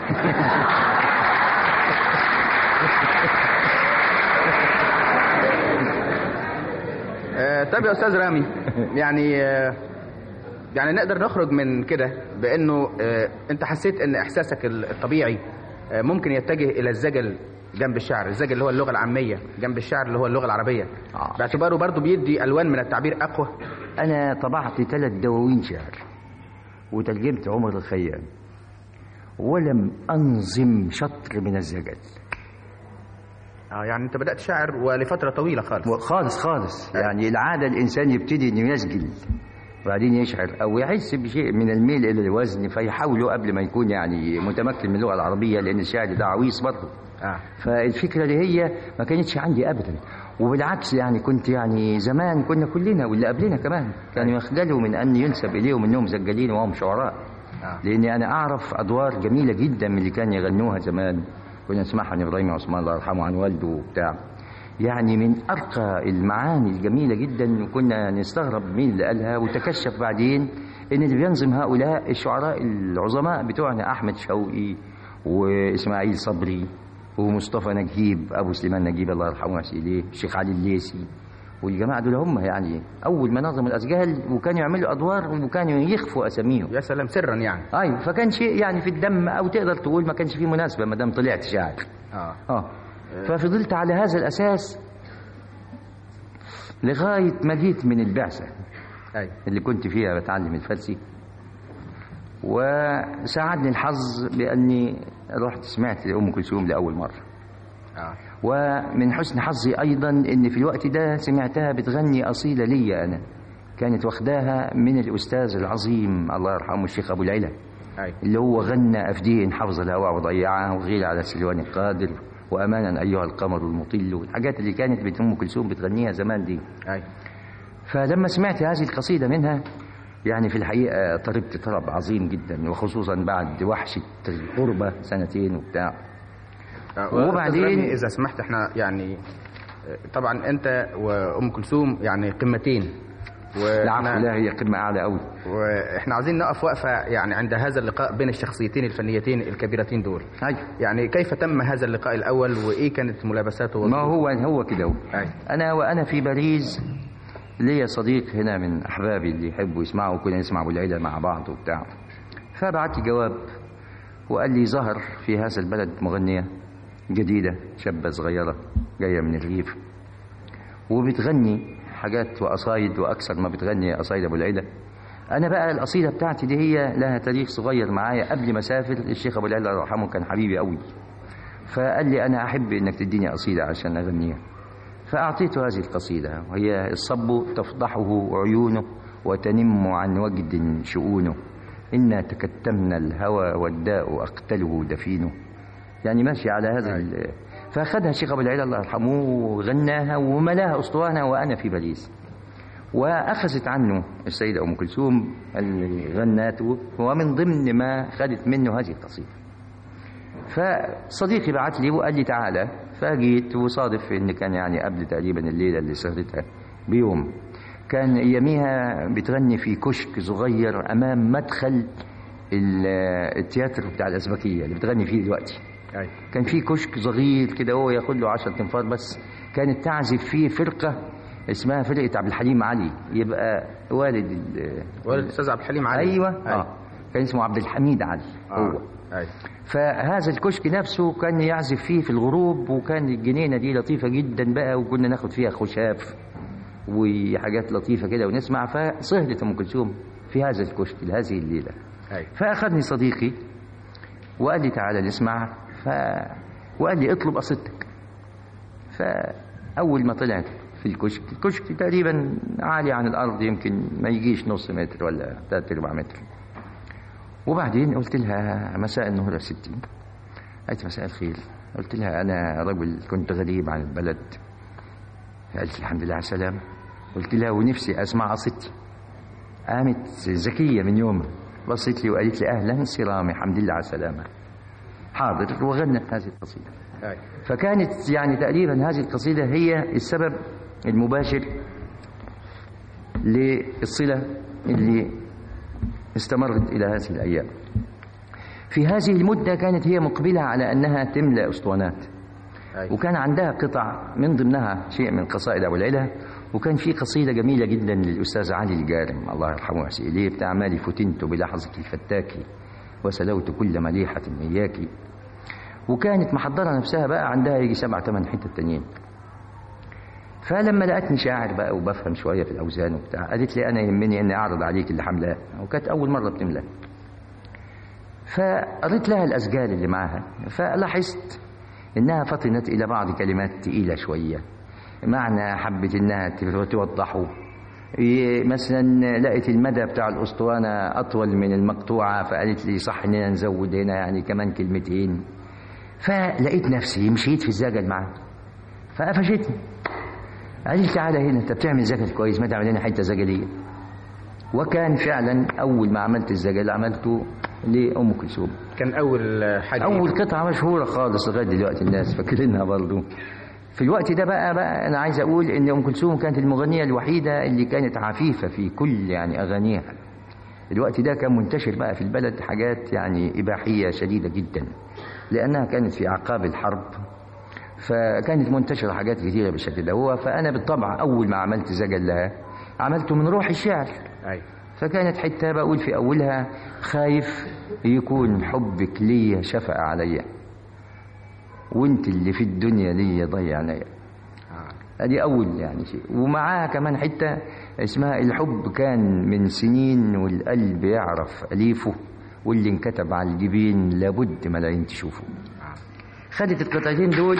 آه طب يا استاذ رامي، يعني آه يعني نقدر نخرج من كده بانه آه انت حسيت ان احساسك الطبيعي آه ممكن يتجه الى الزجل جنب الشعر، الزجل اللي هو اللغه العاميه جنب الشعر اللي هو اللغه العربيه. آه. باعتباره برضو بيدي الوان من التعبير اقوى. انا طبعت ثلاث دواوين شعر وترجمت عمر الخيام ولم أنظم شطر من الزجل. اه يعني انت بدأت شاعر ولفترة طويلة خالص. خالص خالص يعني العادة الإنسان يبتدي إنه يسجل وبعدين يشعر أو يحس بشيء من الميل إلى الوزن فيحاولوا قبل ما يكون يعني متمكن من اللغة العربية، لأن الشعر ده عويص برضه. آه. فالفكرة اللي هي ما كانتش عندي أبدا، وبالعكس يعني كنت يعني زمان كنا كلنا واللي قبلنا كمان كانوا يخجلوا من أن ينسب إليهم أنهم زجالين وهم شعراء. آه. لأني أنا أعرف أدوار جميلة جدا من اللي كانوا يغنوها زمان، كنا نسمعها عن إبراهيم عثمان الله يرحمه عن والده وبتاع، يعني من أرقى المعاني الجميلة جدا، وكنا نستغرب مين اللي قالها، وتكشف بعدين إن اللي بينظم هؤلاء الشعراء العظماء بتوعنا أحمد شوقي وإسماعيل صبري ومصطفى نجيب أبو سليمان نجيب الله يرحمه ويحسن الشيخ علي الليثي، والجماعة دول هم يعني أول ما نظموا الأسجال وكانوا يعملوا أدوار وكانوا يخفوا أساميهم. يا سلام، سرا يعني. أيوة، فكان شيء يعني في الدم، أو تقدر تقول ما كانش فيه مناسبة ما دام طلعت شاعر. آه. آه. ففضلت على هذا الأساس لغاية ما جيت من البعثة أي. اللي كنت فيها بتعلم الفارسي، وساعدني الحظ بأني رحت سمعت أم كلثوم لأول مرة. آه. ومن حسن حظي أيضا أن في الوقت ده سمعتها بتغني قصيدة لي أنا، كانت واخداها من الأستاذ العظيم الله يرحمه الشيخ أبو العلا. أي. اللي هو غنى أفديه حفظ الهوى وضيعها وغير على سلوان القادر وأمانا أيها القمر المطل، والحاجات اللي كانت بنت أم كلثوم بتغنيها زمان دي. أي. فلما سمعت هذه القصيدة منها يعني في الحقيقة طربت طرب عظيم جدا، وخصوصا بعد وحشة الغربة سنتين وبتاع. وبعدين إذا سمحت احنا يعني طبعا أنت وأم كلثوم يعني قمتين، العفو، لا هي قمة أعلى أوي، واحنا عايزين نقف وقفة يعني عند هذا اللقاء بين الشخصيتين الفنيتين الكبيرتين دول. أي. يعني كيف تم هذا اللقاء الأول وإيه كانت ملابساته؟ ما هو هو كده. أنا وأنا في باريس ليا صديق هنا من أحبابي اللي يحبوا يسمعوا، كنا نسمع أبو العلا مع بعض وبتاع، فبعت لي جواب وقال لي ظهر في هذا البلد مغنية جديدة شابة صغيرة جاية من الريف وبتغني حاجات وقصايد وأكثر ما بتغني قصايد أبو العلا. أنا بقى القصيدة بتاعتي دي هي لها تاريخ صغير معايا، قبل ما أسافر الشيخ أبو العلا الله يرحمه كان حبيبي قوي، فقال لي أنا أحب إنك تديني قصيدة عشان أغنيها، فأعطيته هذه القصيدة وهي الصب تفضحه عيونه وتنم عن وجد شؤونه، إنا تكتمنا الهوى والداء أقتله دفينه، يعني ماشي على هذا. فأخذها الشيخ أبو العلا الله يرحمه وغناها وملاها أسطوانة وأنا في باريس، وأخذت عنه السيدة أم كلثوم اللي غناته، ومن ضمن ما خدت منه هذه القصيدة. فصديقي بعت لي وقال لي تعالى، فجيت وصادف إن كان يعني قبل تقريبا الليلة اللي سهرتها بيوم، كان يميها بتغني في كشك صغير أمام مدخل التياتر بتاع الأزبكية اللي بتغني فيه دلوقتي. أي. كان في كشك صغير كده هو ياخد له عشرة تنفار بس، كانت تعزف فيه فرقة اسمها فرقة عبد الحليم علي، يبقى والد والد الأستاذ عبد الحليم علي. أيوة. أي. آه. كان اسمه عبد الحميد علي. آه. هو. أي. فهذا الكشك نفسه كان يعزف فيه في الغروب، وكان الجنينة دي لطيفة جدا بقى، وكنا ناخد فيها خشاف وحاجات لطيفة كده ونسمع. فسهرت أم كلثوم في هذا الكشك لهذه الليلة. أي. فأخذني صديقي وقال لي تعالى نسمع، ف... وقال لي اطلب قصيدتك. فأول ما طلعت في الكشك، الكشك تقريبا عالي عن الأرض يمكن ما يجيش نص متر ولا ثلاثة أرباع متر، وبعدين قلت لها مساء النهار يا ستي. قالت مساء الخير. قلت لها أنا رجل كنت غريب عن البلد. قالت الحمد لله على السلامة. قلت لها ونفسي أسمع قصيدتي. قامت ذكية من يومها، بصيت لي وقالت لي أهلا سرامي الحمد لله على السلامة. حاضر، وغنت هذه القصيدة. فكانت يعني تقريبا هذه القصيدة هي السبب المباشر للصلة اللي استمرت إلى هذه الأيام. في هذه المدة كانت هي مقبلة على أنها تملأ أسطوانات، وكان عندها قطع من ضمنها شيء من قصائد أبو العلا، وكان في قصيدة جميلة جدا للأستاذ علي الجارم الله يرحمه ويحسن إليه بتاع مالي فتنت بلحظك الفتاكي وسلوت كل مليحة إياكي، وكانت محضرة نفسها بقى عندها يجي سبع ثمان حتة تانيين. فلما لقتني شاعر بقى وبفهم شوية في الأوزان وبتاع، قالت لي أنا يهمني أني أعرض عليك اللي حملاه، وكانت أول مرة بتملاه. فقريت لها الأسجال اللي معها، فلاحظت إنها فطنت إلى بعض كلمات تقيلة شوية، معنى حبت إنها توضحه. مثلا لقيت المدى بتاع الأسطوانة أطول من المقطوعة، فقالت لي صح إننا نزود هنا يعني كمان كلمتين. فلقيت نفسي مشيت في الزجل معها، فقفشتني قالت لي تعالى هنا، أنت بتعمل زجل كويس، ما تعمل لنا حتة زجلية. وكان فعلا أول ما عملت الزجل عملته لأم كلثوم. كان أول حاجة، أول قطعة مشهورة خالص لغاية دلوقتي الناس فاكرينها برضو. في الوقت ده بقى بقى أنا عايز أقول إن أم كلثوم كانت المغنية الوحيدة اللي كانت عفيفة في كل يعني أغانيها. الوقت ده كان منتشر بقى في البلد حاجات يعني إباحية شديدة جدا، لأنها كانت في أعقاب الحرب، فكانت منتشرة حاجات كثيرة بالشكل ده. هو فأنا بالطبع أول ما عملت زجل لها عملته من روح الشعر. أي. فكانت حتى بقول في أولها خايف يكون حبك ليا شفقة عليا، وانت اللي في الدنيا ليا ضيع عليا. ادي اول يعني شيء. ومعاها كمان حته اسمها الحب كان من سنين والقلب يعرف اليفه، واللي انكتب على الجبين لابد ملايين تشوفه. خدت القطعتين دول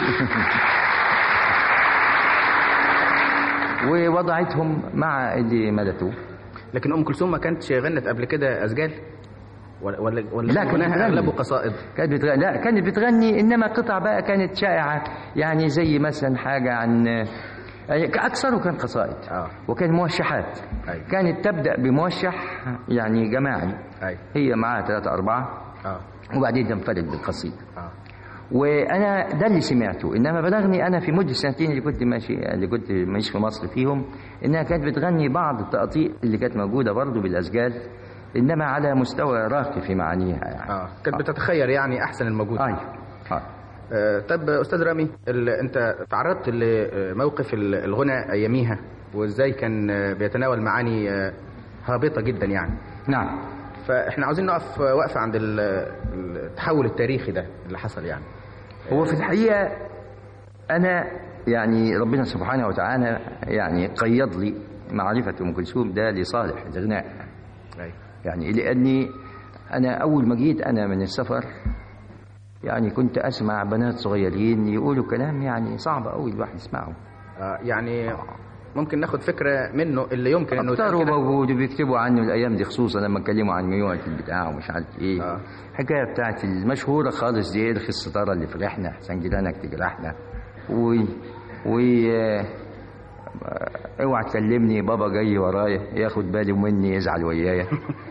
ووضعتهم مع اللي ملته. لكن ام كلثوم ما كانتش غنت قبل كده اسجال ولا ولا ولا لا كانت اغلبه قصائد؟ كانت بتغني، لا كانت بتغني، انما قطع بقى كانت شائعه يعني زي مثلا حاجه عن اكثره كان قصائد. آه. وكان موشحات. أي. كانت تبدا بموشح يعني جماعي. أي. هي معاها ثلاثه اربعه. آه. وبعدين تنفرد بالقصيده. آه. وانا ده اللي سمعته، انما بلغني انا في مده السنتين اللي كنت ماشي اللي كنت ماشي في مصر فيهم انها كانت بتغني بعض التقاطيع اللي كانت موجوده برضه بالاسجال، انما على مستوى راقي في معانيها يعني. اه كانت بتتخير يعني احسن الموجود. ايوه. آه. آه. طب استاذ رامي، انت تعرضت لموقف الغنى اياميها وازاي كان بيتناول معاني هابطه جدا يعني. نعم. فاحنا عاوزين نقف وقفه عند التحول التاريخي ده اللي حصل يعني. هو في الحقيقه انا يعني ربنا سبحانه وتعالى يعني قيض لي معرفه ام كلثوم ده لصالح الغناء. أي. يعني لاني انا اول ما جيت انا من السفر يعني كنت اسمع بنات صغيرين يقولوا كلام يعني صعب قوي الواحد يسمعه. آه يعني ممكن ناخد فكره منه اللي يمكن انه اكتروا موجود وبيكتبوا عنه الايام دي، خصوصا لما اتكلموا عن ميوعة البتاع ومش عارف ايه. آه. الحكايه بتاعت المشهوره خالص دي ارخي الستاره اللي في ريحنا احسن جيرانك تجرحنا، و و اوعى تكلمني بابا جاي ورايا ياخد بالي مني يزعل ويايا.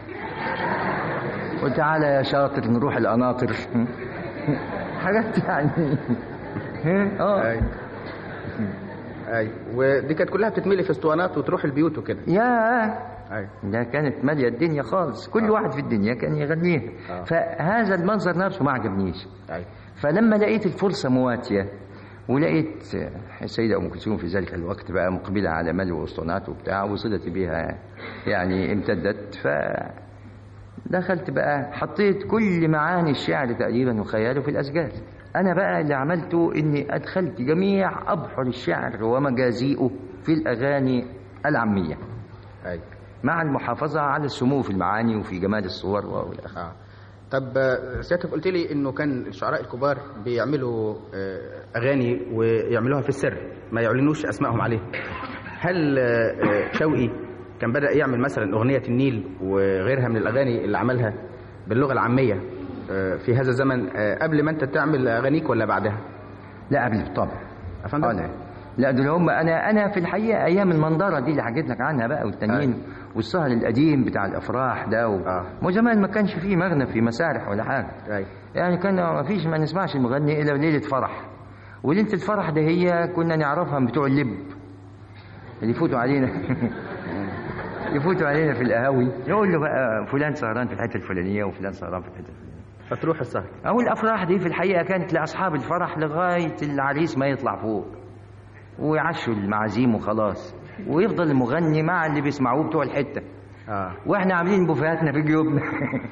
وتعالى يا شاطر نروح القناطر. حاجات يعني. اه اي اي ودي كانت كلها بتتملي في اسطوانات وتروح البيوت وكده. يا اي ده كانت ماليه الدنيا خالص، كل آه. واحد في الدنيا كان يغنيها. آه. فهذا المنظر نفسه ما عجبنيش. اي فلما لقيت الفرصه مواتيه ولقيت السيدة أم كلثوم في ذلك الوقت بقى مقبلة على ملو واسطوانات وبتاع وصلتي بها يعني امتدت، فدخلت بقى حطيت كل معاني الشعر تقريبا وخياله في الأسجال. أنا بقى اللي عملته إني أدخلت جميع أبحر الشعر ومجازيئه في الأغاني العامية. أي. مع المحافظة على السمو في المعاني وفي جمال الصور والآخر. آه. طب سيادتك قلت لي انه كان الشعراء الكبار بيعملوا اغاني ويعملوها في السر ما يعلنوش اسمائهم عليها. هل شوقي كان بدأ يعمل مثلا اغنية النيل وغيرها من الاغاني اللي عملها باللغة العامية في هذا الزمن قبل ما انت تعمل اغانيك ولا بعدها؟ لا قبل بالطبع. افندم؟ لا لا دول هم انا انا في الحقيقه ايام المنظره دي اللي حكيت لك عنها بقى والتانيين آه. والسهر القديم بتاع الافراح ده و... آه. مو زمان ما كانش فيه مغنى في مسارح ولا حاجه. آه. يعني كان ما فيش ما نسمعش المغني الا ليله فرح، وليله الفرح ده هي كنا نعرفها من بتوع اللب اللي يفوتوا علينا. يفوتوا علينا في القهاوي يقول له بقى فلان سهران في الحته الفلانيه وفلان سهران في الحته الفلانيه، فتروح السهر. او الافراح دي في الحقيقه كانت لاصحاب الفرح لغايه العريس ما يطلع فوق ويعشوا المعازيم وخلاص، ويفضل المغني مع اللي بيسمعوه بتوع الحته. اه واحنا عاملين بوفيهاتنا في جيوبنا.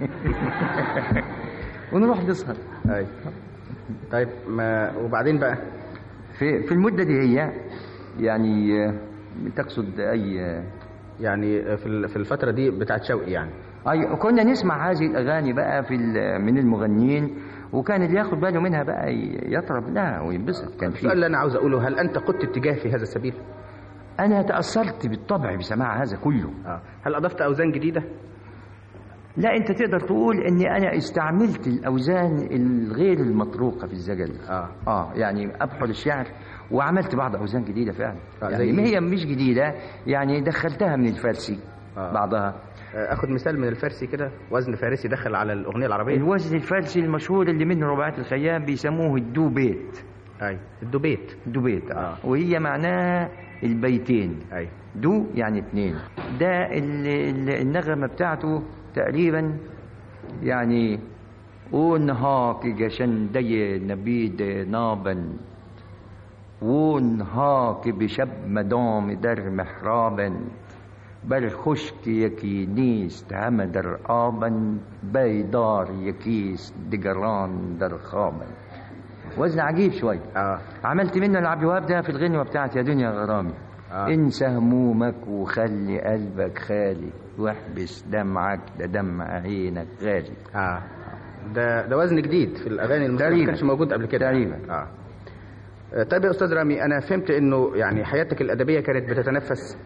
ونروح نسهر. اي طيب ما وبعدين بقى في في المده دي هي يعني تقصد اي يعني في في الفتره دي بتاعت شوقي يعني أي كنا نسمع هذه الأغاني بقى في من المغنيين، وكان اللي ياخد باله منها بقى يطرب لها وينبسط. كان في السؤال اللي أنا عاوز أقوله، هل أنت قدت اتجاه في هذا السبيل؟ أنا تأثرت بالطبع بسماع هذا كله. آه. هل أضفت أوزان جديدة؟ لا، أنت تقدر تقول إني أنا استعملت الأوزان الغير المطروقة في الزجل. آه. آه يعني أبحر الشعر وعملت بعض أوزان جديدة فعلا. آه. يعني ما هي مش جديدة، يعني دخلتها من الفارسي. آه. بعضها. أخذ مثال من الفارسي كده، وزن فارسي دخل على الأغنية العربية. الوزن الفارسي المشهور اللي من رباعيات الخيام بيسموه الدوبيت. أي الدوبيت. الدوبيت. آه. وهي معناها البيتين. أي. دو يعني اثنين. ده النغمة بتاعته تقريبا يعني اون هاك جشن دي نبيد نابن وون هاك بشب مدام در محرابن بر خشک یکی نیست همه در آبن بیدار یکیست دگران در خوابن. وزن عجيب شوي. آه. عملت منه العبد الوهاب ده في الغنوة بتاعت يا دنيا غرامي. آه. انسى همومك وخلي قلبك خالي واحبس دمعك ده دمع عينك غالي. اه ده ده وزن جديد في الاغاني المصريه ما كانش موجود قبل كده تقريبا. اه طيب يا استاذ رامي، انا فهمت انه يعني حياتك الادبيه كانت بتتنفس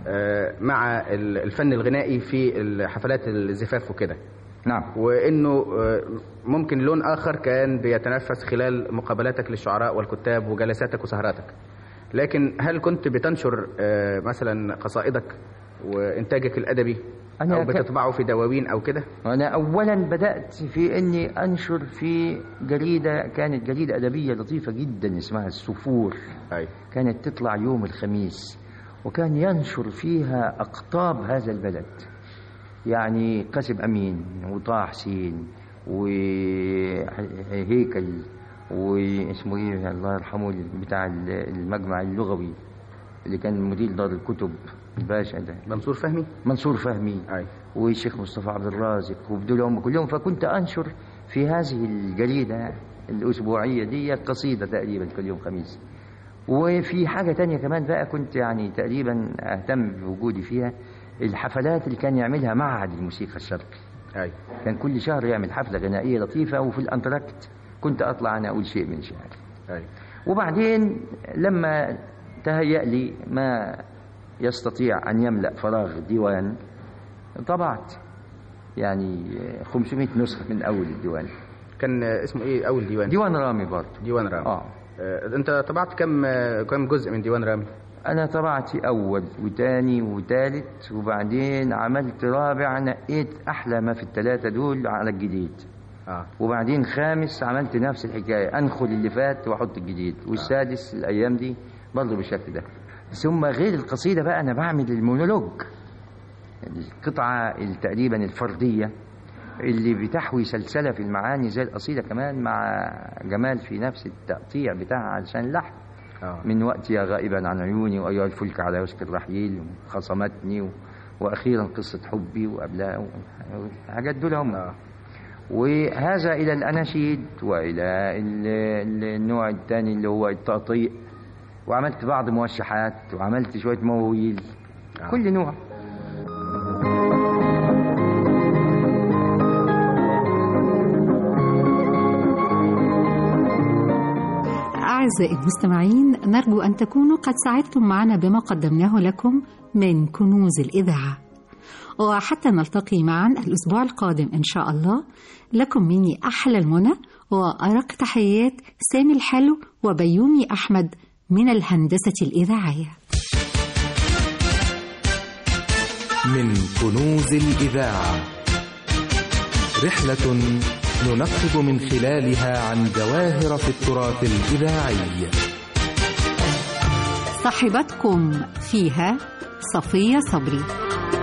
مع الفن الغنائي في حفلات الزفاف وكده. نعم. وانه ممكن لون اخر كان بيتنفس خلال مقابلاتك للشعراء والكتاب وجلساتك وسهراتك. لكن هل كنت بتنشر مثلا قصائدك وانتاجك الادبي او بتطبعه في دواوين او كده؟ انا اولا بدات في اني انشر في جريده، كانت جريده ادبيه لطيفه جدا اسمها السفور. أي. كانت تطلع يوم الخميس، وكان ينشر فيها اقطاب هذا البلد، يعني قاسم امين وطه حسين وهيكل واسمه ايه الله يرحمه بتاع المجمع اللغوي اللي كان مدير دار الكتب الباشا ده، منصور فهمي. منصور فهمي. أي. والشيخ مصطفى عبد الرازق وبدول هم كلهم. فكنت انشر في هذه الجريده الاسبوعيه دي قصيده تقريبا كل يوم خميس. وفي حاجه تانية كمان بقى كنت يعني تقريبا اهتم بوجودي فيها، الحفلات اللي كان يعملها معهد الموسيقى الشرقي. أي. كان كل شهر يعمل حفله غنائيه لطيفه، وفي الانتراكت كنت اطلع انا اقول شيء من شعري. أي. وبعدين لما تهيأ لي ما يستطيع ان يملأ فراغ ديوان، طبعت يعني خمسمائة نسخه من اول الديوان. كان اسمه ايه اول ديوان؟ ديوان رامي برضه. ديوان رامي. اه, آه. انت طبعت كم كم جزء من ديوان رامي؟ انا طبعت اول وثاني وثالث، وبعدين عملت رابع، نقيت احلى ما في الثلاثه دول على الجديد. آه. وبعدين خامس عملت نفس الحكايه، انخل اللي فات واحط الجديد. والسادس آه. الايام دي برضه بالشكل ده. ثم غير القصيده بقى انا بعمل المونولوج، القطعه تقريبا الفرديه اللي بتحوي سلسله في المعاني زي القصيده كمان، مع جمال في نفس التقطيع بتاعها علشان اللحن. آه. من وقت يا غائبا عن عيوني وايها الفلك على وشك الرحيل وخصمتني و... واخيرا قصه حبي وقبلها الحاجات دول هم. آه. وهذا الى الاناشيد والى النوع الثاني اللي هو التقطيع، وعملت بعض موشحات وعملت شويه مواويل. آه. كل نوع. أعزائي المستمعين، نرجو أن تكونوا قد سعدتم معنا بما قدمناه لكم من كنوز الإذاعة. وحتى نلتقي معا الأسبوع القادم إن شاء الله، لكم مني أحلى المنى وأرق تحيات سامي الحلو وبيومي أحمد من الهندسة الإذاعية. من كنوز الإذاعة، رحلة ننقب من خلالها عن جواهر في التراث الإذاعي. صاحبتكم فيها صفية صبري.